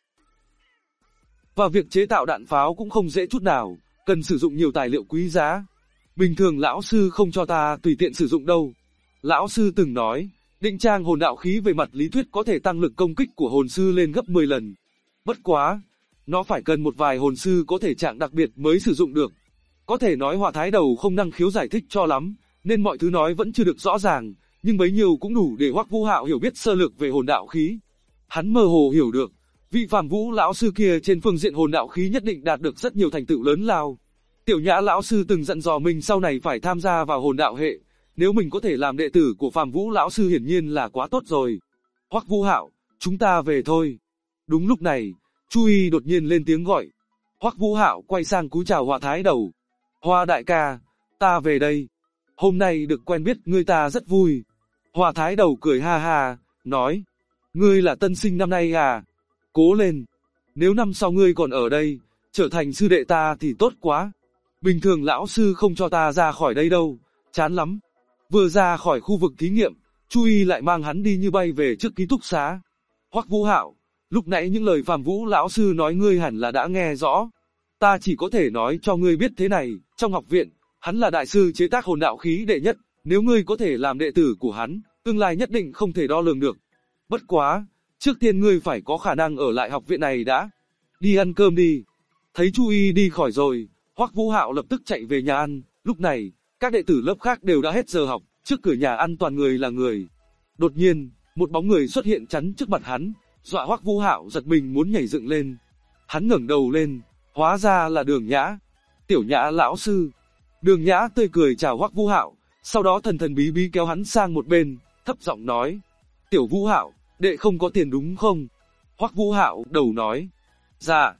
Và việc chế tạo đạn pháo cũng không dễ chút nào, cần sử dụng nhiều tài liệu quý giá. Bình thường lão sư không cho ta tùy tiện sử dụng đâu. Lão sư từng nói, định trang hồn đạo khí về mặt lý thuyết có thể tăng lực công kích của hồn sư lên gấp 10 lần. Bất quá, nó phải cần một vài hồn sư có thể trạng đặc biệt mới sử dụng được. Có thể nói Hoa Thái Đầu không năng khiếu giải thích cho lắm, nên mọi thứ nói vẫn chưa được rõ ràng, nhưng bấy nhiêu cũng đủ để Hoắc Vũ Hạo hiểu biết sơ lược về hồn đạo khí. Hắn mơ hồ hiểu được, vị Phạm Vũ lão sư kia trên phương diện hồn đạo khí nhất định đạt được rất nhiều thành tựu lớn lao. Tiểu Nhã lão sư từng dặn dò mình sau này phải tham gia vào hồn đạo hệ, nếu mình có thể làm đệ tử của Phạm Vũ lão sư hiển nhiên là quá tốt rồi. Hoắc Vũ Hạo, chúng ta về thôi. Đúng lúc này, Chu Y đột nhiên lên tiếng gọi. Hoắc Vũ Hạo quay sang cúi chào Hoa Thái Đầu. Hoa đại ca, ta về đây. Hôm nay được quen biết ngươi ta rất vui. Hoa Thái Đầu cười ha ha, nói. Ngươi là tân sinh năm nay à? Cố lên. Nếu năm sau ngươi còn ở đây, trở thành sư đệ ta thì tốt quá. Bình thường lão sư không cho ta ra khỏi đây đâu, chán lắm. Vừa ra khỏi khu vực thí nghiệm, Chu Y lại mang hắn đi như bay về trước ký túc xá. Hoắc Vũ Hạo, lúc nãy những lời Phạm Vũ lão sư nói ngươi hẳn là đã nghe rõ. Ta chỉ có thể nói cho ngươi biết thế này, trong học viện, hắn là đại sư chế tác hồn đạo khí đệ nhất, nếu ngươi có thể làm đệ tử của hắn, tương lai nhất định không thể đo lường được. Bất quá, trước tiên ngươi phải có khả năng ở lại học viện này đã. Đi ăn cơm đi. Thấy Chu Y đi khỏi rồi, Hoắc Vũ Hạo lập tức chạy về nhà ăn, lúc này, các đệ tử lớp khác đều đã hết giờ học, trước cửa nhà ăn toàn người là người. Đột nhiên, một bóng người xuất hiện chắn trước mặt hắn, dọa Hoắc Vũ Hạo giật mình muốn nhảy dựng lên. Hắn ngẩng đầu lên, hóa ra là Đường Nhã. Tiểu Nhã lão sư. Đường Nhã tươi cười chào Hoắc Vũ Hạo, sau đó thần thần bí bí kéo hắn sang một bên, thấp giọng nói: "Tiểu Vũ Hạo, đệ không có tiền đúng không?" Hoắc Vũ Hạo đầu nói: "Dạ."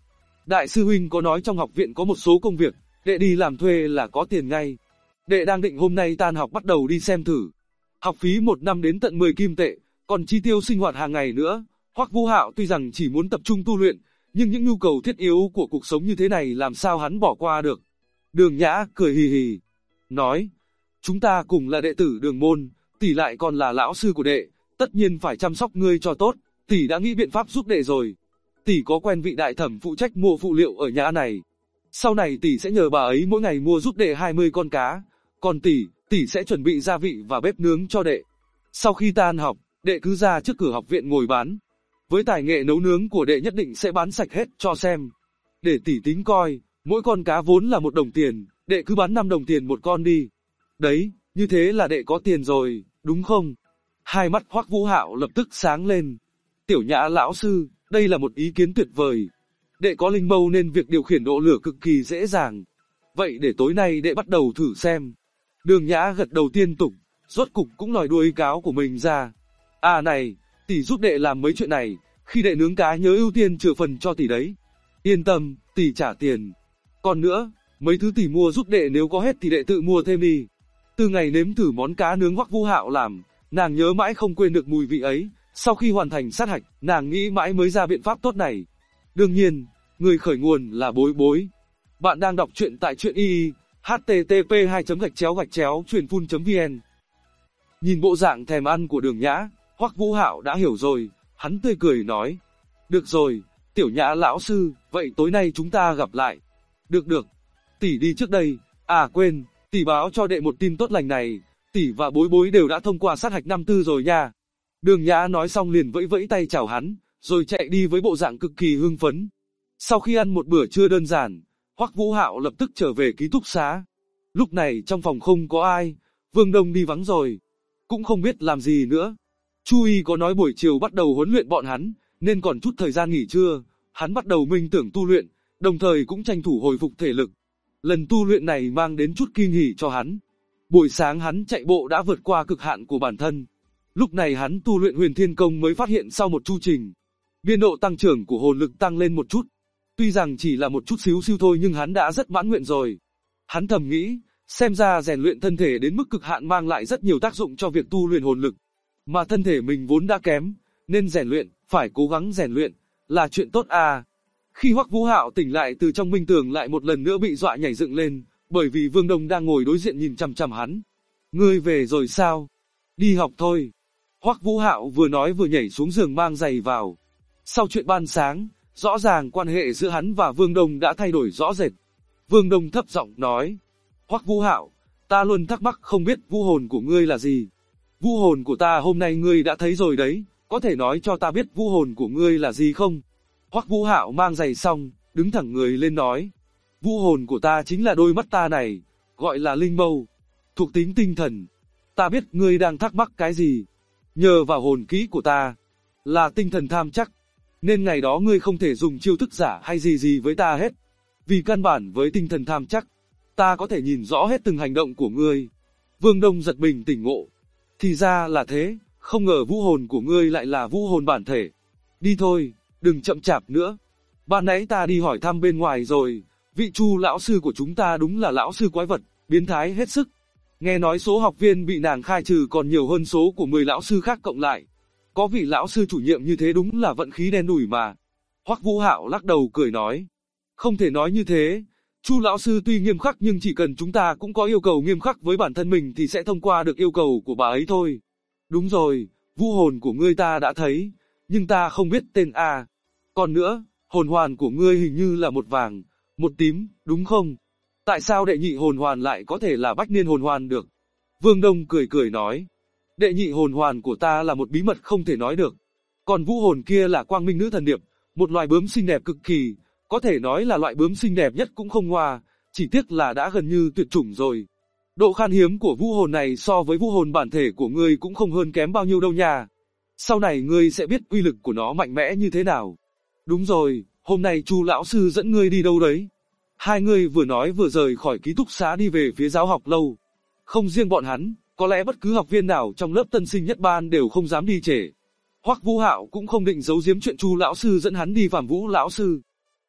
Đại sư huynh có nói trong học viện có một số công việc, đệ đi làm thuê là có tiền ngay. Đệ đang định hôm nay tan học bắt đầu đi xem thử. Học phí 1 năm đến tận 10 kim tệ, còn chi tiêu sinh hoạt hàng ngày nữa. Hoắc Vũ Hạo tuy rằng chỉ muốn tập trung tu luyện, nhưng những nhu cầu thiết yếu của cuộc sống như thế này làm sao hắn bỏ qua được. Đường Nhã cười hì hì, nói, chúng ta cùng là đệ tử Đường môn, tỷ lại còn là lão sư của đệ, tất nhiên phải chăm sóc ngươi cho tốt, tỷ đã nghĩ biện pháp giúp đệ rồi. Tỷ có quen vị đại thẩm phụ trách mua phụ liệu ở nhà này. Sau này tỷ sẽ nhờ bà ấy mỗi ngày mua giúp đệ 20 con cá, còn tỷ sẽ chuẩn bị gia vị và bếp nướng cho đệ. Sau khi tan học, đệ cứ ra trước cửa học viện ngồi bán. Với tài nghệ nấu nướng của đệ nhất định sẽ bán sạch hết cho xem. Để tỷ tính coi, mỗi con cá vốn là 1 đồng tiền, đệ cứ bán 5 đồng tiền một con đi. Đấy, như thế là đệ có tiền rồi, đúng không? Hai mắt Hoắc Vũ Hạo lập tức sáng lên. Tiểu Nhã lão sư, đây là một ý kiến tuyệt vời. Đệ có linh mâu nên việc điều khiển độ lửa cực kỳ dễ dàng. Vậy để tối nay đệ bắt đầu thử xem. Đường Nhã gật đầu tiên tục, rốt cục cũng lòi đuôi cáo của mình ra. À này, tỷ giúp đệ làm mấy chuyện này, khi đệ nướng cá nhớ ưu tiên trừ phần cho tỷ đấy. Yên tâm, tỷ trả tiền. Còn nữa, mấy thứ tỷ mua giúp đệ nếu có hết thì đệ tự mua thêm đi. Từ ngày nếm thử món cá nướng Hoắc Vũ Hạo làm, nàng nhớ mãi không quên được mùi vị ấy. Sau khi hoàn thành sát hạch, nàng nghĩ mãi mới ra biện pháp tốt này. Đương nhiên, người khởi nguồn là Bối Bối. Bạn đang đọc truyện tại truyện y http://truyền phun.vn. Nhìn bộ dạng thèm ăn của Đường Nhã, Hoắc Vũ Hạo đã hiểu rồi, hắn tươi cười nói. Được rồi, Tiểu Nhã lão sư, vậy tối nay chúng ta gặp lại. Được, tỷ đi trước đây, à quên, tỷ báo cho đệ một tin tốt lành này, tỷ và Bối Bối đều đã thông qua sát hạch năm tư rồi nha. Đường Nhã nói xong liền vẫy vẫy tay chào hắn, rồi chạy đi với bộ dạng cực kỳ hưng phấn. Sau khi ăn một bữa trưa đơn giản, Hoắc Vũ Hạo lập tức trở về ký túc xá. Lúc này trong phòng không có ai, Vương Đông đi vắng rồi, cũng không biết làm gì nữa. Chu Y có nói buổi chiều bắt đầu huấn luyện bọn hắn, nên còn chút thời gian nghỉ trưa, hắn bắt đầu minh tưởng tu luyện, đồng thời cũng tranh thủ hồi phục thể lực. Lần tu luyện này mang đến chút kinh hỉ cho hắn. Buổi sáng hắn chạy bộ đã vượt qua cực hạn của bản thân. Lúc này hắn tu luyện Huyền Thiên Công mới phát hiện sau một chu trình, biên độ tăng trưởng của hồn lực tăng lên một chút. Tuy rằng chỉ là một chút xíu siêu thôi nhưng hắn đã rất mãn nguyện rồi. Hắn thầm nghĩ, xem ra rèn luyện thân thể đến mức cực hạn mang lại rất nhiều tác dụng cho việc tu luyện hồn lực. Mà thân thể mình vốn đã kém, nên rèn luyện, phải cố gắng rèn luyện, là chuyện tốt à. Khi Hoắc Vũ Hạo tỉnh lại từ trong minh tưởng lại một lần nữa bị dọa nhảy dựng lên, bởi vì Vương Đông đang ngồi đối diện nhìn chằm chằm hắn. Ngươi về rồi sao? Đi học thôi. Hoắc Vũ Hạo vừa nói vừa nhảy xuống giường mang giày vào. Sau chuyện ban sáng, rõ ràng quan hệ giữa hắn và Vương Đông đã thay đổi rõ rệt. Vương Đông thấp giọng nói, Hoắc Vũ Hạo, ta luôn thắc mắc không biết vũ hồn của ngươi là gì. Vũ hồn của ta hôm nay ngươi đã thấy rồi đấy, có thể nói cho ta biết vũ hồn của ngươi là gì không? Hoắc Vũ Hạo mang giày xong, đứng thẳng người lên nói, vũ hồn của ta chính là đôi mắt ta này, gọi là linh mâu, thuộc tính tinh thần. Ta biết ngươi đang thắc mắc cái gì. Nhờ vào hồn kỹ của ta, là tinh thần tham chắc, nên ngày đó ngươi không thể dùng chiêu thức giả hay gì với ta hết. Vì căn bản với tinh thần tham chắc, ta có thể nhìn rõ hết từng hành động của ngươi. Vương Đông giật mình tỉnh ngộ. Thì ra là thế, không ngờ vũ hồn của ngươi lại là vũ hồn bản thể. Đi thôi, đừng chậm chạp nữa. Ban nãy ta đi hỏi thăm bên ngoài rồi, vị Chu lão sư của chúng ta đúng là lão sư quái vật, biến thái hết sức. Nghe nói số học viên bị nàng khai trừ còn nhiều hơn số của 10 lão sư khác cộng lại. Có vị lão sư chủ nhiệm như thế đúng là vận khí đen đủi mà. Hoắc Vũ Hạo lắc đầu cười nói, không thể nói như thế. Chu lão sư tuy nghiêm khắc nhưng chỉ cần chúng ta cũng có yêu cầu nghiêm khắc với bản thân mình thì sẽ thông qua được yêu cầu của bà ấy thôi. Đúng rồi, vũ hồn của ngươi ta đã thấy, nhưng ta không biết tên a. Còn nữa, hồn hoàn của ngươi hình như là một vàng, một tím, đúng không? Tại sao đệ nhị hồn hoàn lại có thể là bách niên hồn hoàn được? Vương Đông cười nói, đệ nhị hồn hoàn của ta là một bí mật không thể nói được. Còn vũ hồn kia là quang minh nữ thần điệp, một loài bướm xinh đẹp cực kỳ, có thể nói là loại bướm xinh đẹp nhất cũng không ngoa, chỉ tiếc là đã gần như tuyệt chủng rồi. Độ khan hiếm của vũ hồn này so với vũ hồn bản thể của ngươi cũng không hơn kém bao nhiêu đâu nha. Sau này ngươi sẽ biết uy lực của nó mạnh mẽ như thế nào. Đúng rồi, hôm nay Chu lão sư dẫn ngươi đi đâu đấy? Hai người vừa nói vừa rời khỏi ký túc xá đi về phía giáo học lâu. Không riêng bọn hắn, có lẽ bất cứ học viên nào trong lớp tân sinh nhất ban đều không dám đi trễ. Hoắc Vũ Hạo cũng không định giấu giếm chuyện Chu lão sư dẫn hắn đi Phạm Vũ lão sư.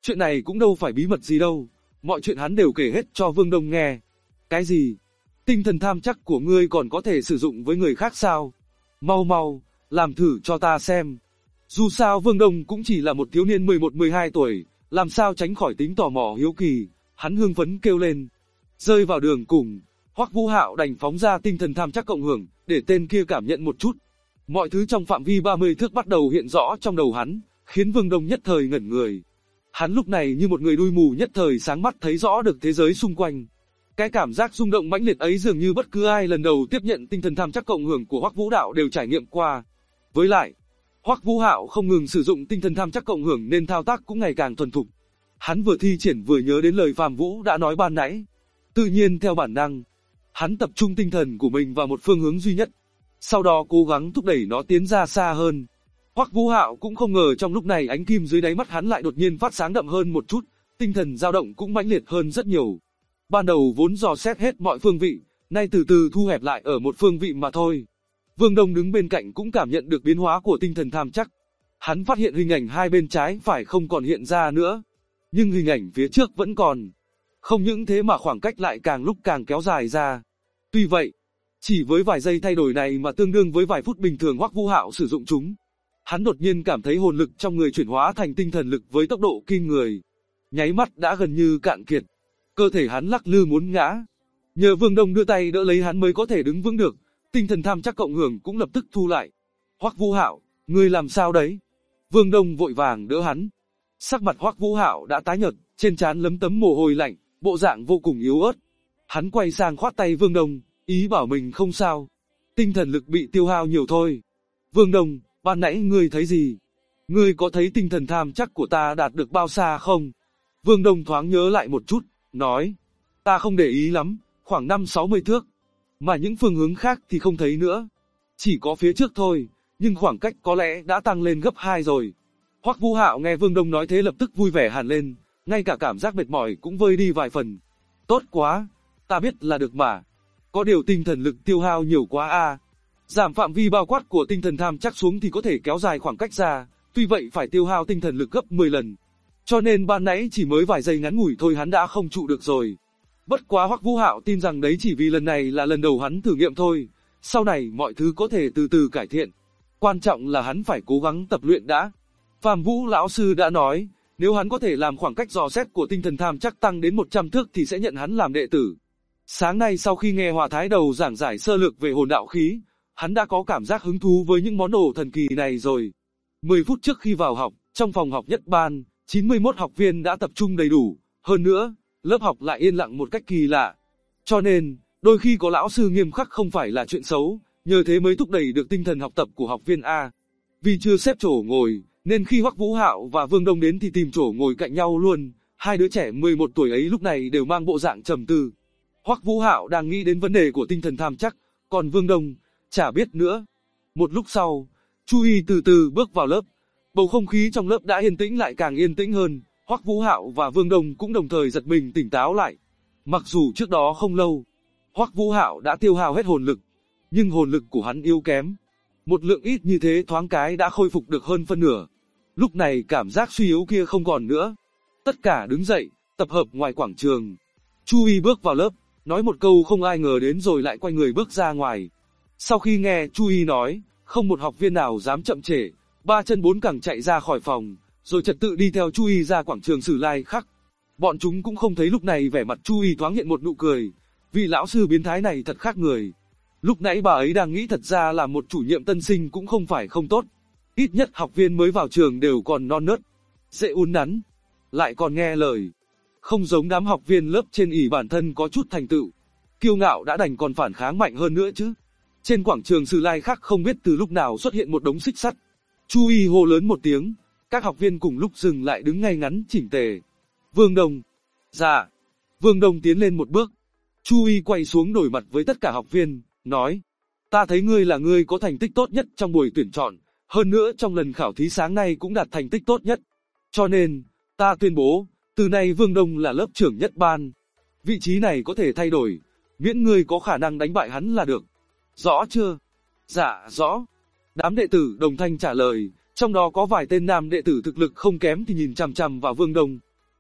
Chuyện này cũng đâu phải bí mật gì đâu, mọi chuyện hắn đều kể hết cho Vương Đông nghe. Cái gì? Tinh thần tham chắc của ngươi còn có thể sử dụng với người khác sao? Mau mau, làm thử cho ta xem. Dù sao Vương Đông cũng chỉ là một thiếu niên 11-12 tuổi, làm sao tránh khỏi tính tò mò hiếu kỳ, hắn hưng phấn kêu lên. Rơi vào đường cùng, Hoắc Vũ Hạo đành phóng ra tinh thần tham chắc cộng hưởng, để tên kia cảm nhận một chút. Mọi thứ trong phạm vi 30 thước bắt đầu hiện rõ trong đầu hắn, khiến Vương Đông nhất thời ngẩn người. Hắn lúc này như một người đuôi mù nhất thời sáng mắt thấy rõ được thế giới xung quanh. Cái cảm giác rung động mãnh liệt ấy dường như bất cứ ai lần đầu tiếp nhận tinh thần tham chắc cộng hưởng của Hoắc Vũ Đạo đều trải nghiệm qua. Với lại, Hoắc Vũ Hạo không ngừng sử dụng tinh thần tham chắc cộng hưởng nên thao tác cũng ngày càng thuần thục. Hắn vừa thi triển vừa nhớ đến lời Phạm Vũ đã nói ban nãy. Tự nhiên theo bản năng, hắn tập trung tinh thần của mình vào một phương hướng duy nhất, sau đó cố gắng thúc đẩy nó tiến ra xa hơn. Hoắc Vũ Hạo cũng không ngờ trong lúc này ánh kim dưới đáy mắt hắn lại đột nhiên phát sáng đậm hơn một chút, tinh thần dao động cũng mãnh liệt hơn rất nhiều. Ban đầu vốn dò xét hết mọi phương vị, nay từ từ thu hẹp lại ở một phương vị mà thôi. Vương Đông đứng bên cạnh cũng cảm nhận được biến hóa của tinh thần tham chắc. Hắn phát hiện hình ảnh hai bên trái phải không còn hiện ra nữa, nhưng hình ảnh phía trước vẫn còn. Không những thế mà khoảng cách lại càng lúc càng kéo dài ra. Tuy vậy, chỉ với vài giây thay đổi này mà tương đương với vài phút bình thường Hoắc Vũ Hạo sử dụng chúng. Hắn đột nhiên cảm thấy hồn lực trong người chuyển hóa thành tinh thần lực với tốc độ kinh người. Nháy mắt đã gần như cạn kiệt. Cơ thể hắn lắc lư muốn ngã. Nhờ Vương Đông đưa tay đỡ lấy hắn mới có thể đứng vững được. Tinh thần tham chắc cộng hưởng cũng lập tức thu lại. Hoắc Vũ Hạo, ngươi làm sao đấy? Vương Đông vội vàng đỡ hắn. Sắc mặt Hoắc Vũ Hạo đã tái nhợt, trên trán lấm tấm mồ hôi lạnh, bộ dạng vô cùng yếu ớt. Hắn quay sang khoát tay Vương Đông, ý bảo mình không sao. Tinh thần lực bị tiêu hao nhiều thôi. Vương Đông, ban nãy ngươi thấy gì? Ngươi có thấy tinh thần tham chắc của ta đạt được bao xa không? Vương Đông thoáng nhớ lại một chút, nói. Ta không để ý lắm, khoảng 5-60 thước. Mà những phương hướng khác thì không thấy nữa. Chỉ có phía trước thôi, nhưng khoảng cách có lẽ đã tăng lên gấp 2 rồi. Hoắc Vũ Hạo nghe Vương Đông nói thế lập tức vui vẻ hẳn lên, ngay cả cảm giác mệt mỏi cũng vơi đi vài phần. Tốt quá, ta biết là được mà. Có điều tinh thần lực tiêu hao nhiều quá à. Giảm phạm vi bao quát của tinh thần tham chắc xuống thì có thể kéo dài khoảng cách ra, tuy vậy phải tiêu hao tinh thần lực gấp 10 lần. Cho nên ban nãy chỉ mới vài giây ngắn ngủi thôi hắn đã không trụ được rồi. Bất quá Hoắc Vũ Hạo tin rằng đấy chỉ vì lần này là lần đầu hắn thử nghiệm thôi, sau này mọi thứ có thể từ từ cải thiện. Quan trọng là hắn phải cố gắng tập luyện đã. Phạm Vũ lão sư đã nói, nếu hắn có thể làm khoảng cách dò xét của tinh thần tham chắc tăng đến 100 thước thì sẽ nhận hắn làm đệ tử. Sáng nay sau khi nghe Hòa Thái Đầu giảng giải sơ lược về hồn đạo khí, hắn đã có cảm giác hứng thú với những món đồ thần kỳ này rồi. 10 phút trước khi vào học, trong phòng học nhất ban, 91 học viên đã tập trung đầy đủ, hơn nữa, lớp học lại yên lặng một cách kỳ lạ. Cho nên, đôi khi có lão sư nghiêm khắc không phải là chuyện xấu, nhờ thế mới thúc đẩy được tinh thần học tập của học viên A. Vì chưa xếp chỗ ngồi, nên khi Hoắc Vũ Hạo và Vương Đông đến thì tìm chỗ ngồi cạnh nhau luôn, hai đứa trẻ 11 tuổi ấy lúc này đều mang bộ dạng trầm tư. Hoắc Vũ Hạo đang nghĩ đến vấn đề của tinh thần tham chắc, còn Vương Đông, chả biết nữa. Một lúc sau, Chu Y từ từ bước vào lớp, bầu không khí trong lớp đã yên tĩnh lại càng yên tĩnh hơn, Hoắc Vũ Hạo và Vương Đông cũng đồng thời giật mình tỉnh táo lại. Mặc dù trước đó không lâu, Hoắc Vũ Hạo đã tiêu hao hết hồn lực, nhưng hồn lực của hắn yếu kém. Một lượng ít như thế thoáng cái đã khôi phục được hơn phân nửa. Lúc này cảm giác suy yếu kia không còn nữa. Tất cả đứng dậy, tập hợp ngoài quảng trường. Chu Y bước vào lớp, nói một câu không ai ngờ đến rồi lại quay người bước ra ngoài. Sau khi nghe Chu Y nói, không một học viên nào dám chậm trễ, ba chân bốn cẳng chạy ra khỏi phòng, rồi trật tự đi theo Chu Y ra quảng trường Sử Lai Khắc. Bọn chúng cũng không thấy lúc này vẻ mặt Chu Y thoáng hiện một nụ cười, vị lão sư biến thái này thật khác người. Lúc nãy bà ấy đang nghĩ thật ra là một chủ nhiệm tân sinh cũng không phải không tốt. Ít nhất học viên mới vào trường đều còn non nớt, dễ uốn nắn, lại còn nghe lời. Không giống đám học viên lớp trên ỷ bản thân có chút thành tựu, kiêu ngạo đã đành còn phản kháng mạnh hơn nữa chứ. Trên quảng trường Sử Lai Khắc không biết từ lúc nào xuất hiện một đống xích sắt. Chu Y hô lớn một tiếng, các học viên cùng lúc dừng lại đứng ngay ngắn chỉnh tề. Vương Đông. Dạ. Vương Đông tiến lên một bước. Chu Y quay xuống đổi mặt với tất cả học viên, nói. Ta thấy ngươi là người có thành tích tốt nhất trong buổi tuyển chọn, hơn nữa trong lần khảo thí sáng nay cũng đạt thành tích tốt nhất. Cho nên, ta tuyên bố, từ nay Vương Đông là lớp trưởng nhất ban. Vị trí này có thể thay đổi, miễn ngươi có khả năng đánh bại hắn là được. Rõ chưa? Dạ, rõ. Đám đệ tử đồng thanh trả lời, trong đó có vài tên nam đệ tử thực lực không kém thì nhìn chằm chằm vào Vương Đông.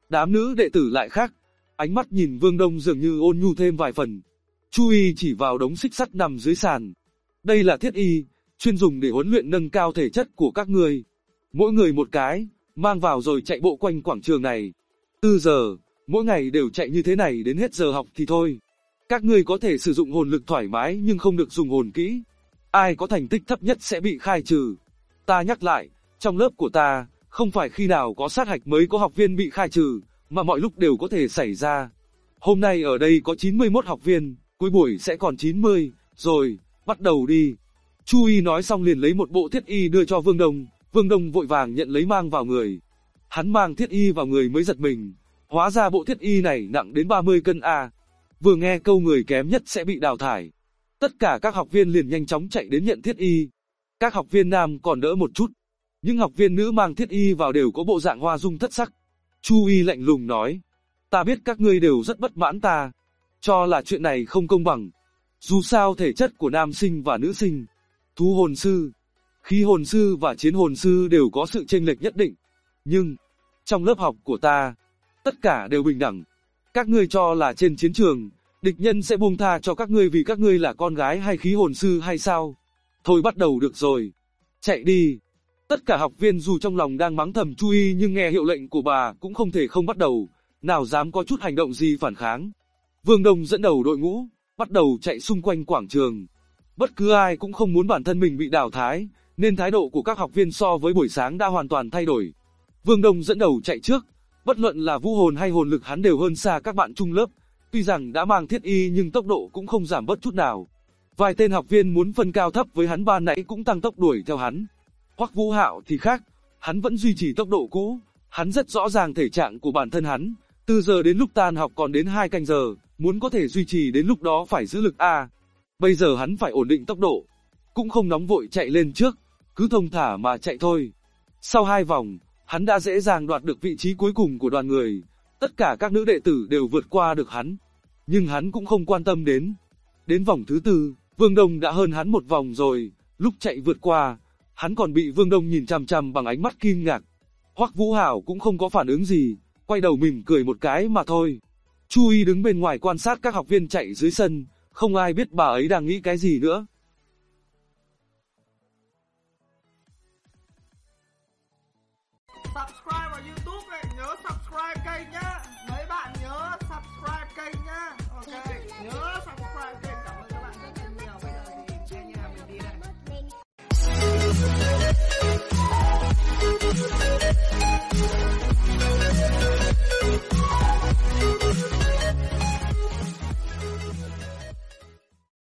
Đám nữ đệ tử lại khác, ánh mắt nhìn Vương Đông dường như ôn nhu thêm vài phần. Chu Y chỉ vào đống xích sắt nằm dưới sàn. Đây là thiết y, chuyên dùng để huấn luyện nâng cao thể chất của các ngươi. Mỗi người một cái, mang vào rồi chạy bộ quanh quảng trường này. 4 giờ, mỗi ngày đều chạy như thế này đến hết giờ học thì thôi. Các ngươi có thể sử dụng hồn lực thoải mái nhưng không được dùng hồn kỹ. Ai có thành tích thấp nhất sẽ bị khai trừ. Ta nhắc lại, trong lớp của ta, không phải khi nào có sát hạch mới có học viên bị khai trừ, mà mọi lúc đều có thể xảy ra. Hôm nay ở đây có 91 học viên, cuối buổi sẽ còn 90, rồi, bắt đầu đi. Chu Y nói xong liền lấy một bộ thiết y đưa cho Vương Đông, Vương Đông vội vàng nhận lấy mang vào người. Hắn mang thiết y vào người mới giật mình, hóa ra bộ thiết y này nặng đến 30 cân a. Vừa nghe câu người kém nhất sẽ bị đào thải. Tất cả các học viên liền nhanh chóng chạy đến nhận thiết y. Các học viên nam còn đỡ một chút, nhưng học viên nữ mang thiết y vào đều có bộ dạng hoa dung thất sắc. Chu Y lạnh lùng nói, ta biết các ngươi đều rất bất mãn ta, cho là chuyện này không công bằng. Dù sao thể chất của nam sinh và nữ sinh, thú hồn sư, khí hồn sư và chiến hồn sư đều có sự chênh lệch nhất định. Nhưng, trong lớp học của ta, tất cả đều bình đẳng. Các ngươi cho là trên chiến trường, địch nhân sẽ buông tha cho các ngươi vì các ngươi là con gái hay khí hồn sư hay sao? Thôi bắt đầu được rồi. Chạy đi. Tất cả học viên dù trong lòng đang mắng thầm Chu Y nhưng nghe hiệu lệnh của bà cũng không thể không bắt đầu, nào dám có chút hành động gì phản kháng. Vương Đông dẫn đầu đội ngũ, bắt đầu chạy xung quanh quảng trường. Bất cứ ai cũng không muốn bản thân mình bị đào thải, nên thái độ của các học viên so với buổi sáng đã hoàn toàn thay đổi. Vương Đông dẫn đầu chạy trước, bất luận là vũ hồn hay hồn lực hắn đều hơn xa các bạn chung lớp, tuy rằng đã mang thiết y nhưng tốc độ cũng không giảm bớt chút nào. Vài tên học viên muốn phân cao thấp với hắn ban nãy cũng tăng tốc đuổi theo hắn. Hoắc Vũ Hạo thì khác, hắn vẫn duy trì tốc độ cũ, hắn rất rõ ràng thể trạng của bản thân hắn, từ giờ đến lúc tan học còn đến 2 canh giờ, muốn có thể duy trì đến lúc đó phải giữ lực A. Bây giờ hắn phải ổn định tốc độ, cũng không nóng vội chạy lên trước, cứ thông thả mà chạy thôi. Sau 2 vòng, hắn đã dễ dàng đoạt được vị trí cuối cùng của đoàn người, tất cả các nữ đệ tử đều vượt qua được hắn, nhưng hắn cũng không quan tâm đến. Đến vòng thứ 4, Vương Đông đã hơn hắn một vòng rồi, lúc chạy vượt qua, hắn còn bị Vương Đông nhìn chằm chằm bằng ánh mắt kinh ngạc. Hoắc Vũ Hạo cũng không có phản ứng gì, quay đầu mỉm cười một cái mà thôi. Chu Y đứng bên ngoài quan sát các học viên chạy dưới sân, không ai biết bà ấy đang nghĩ cái gì nữa.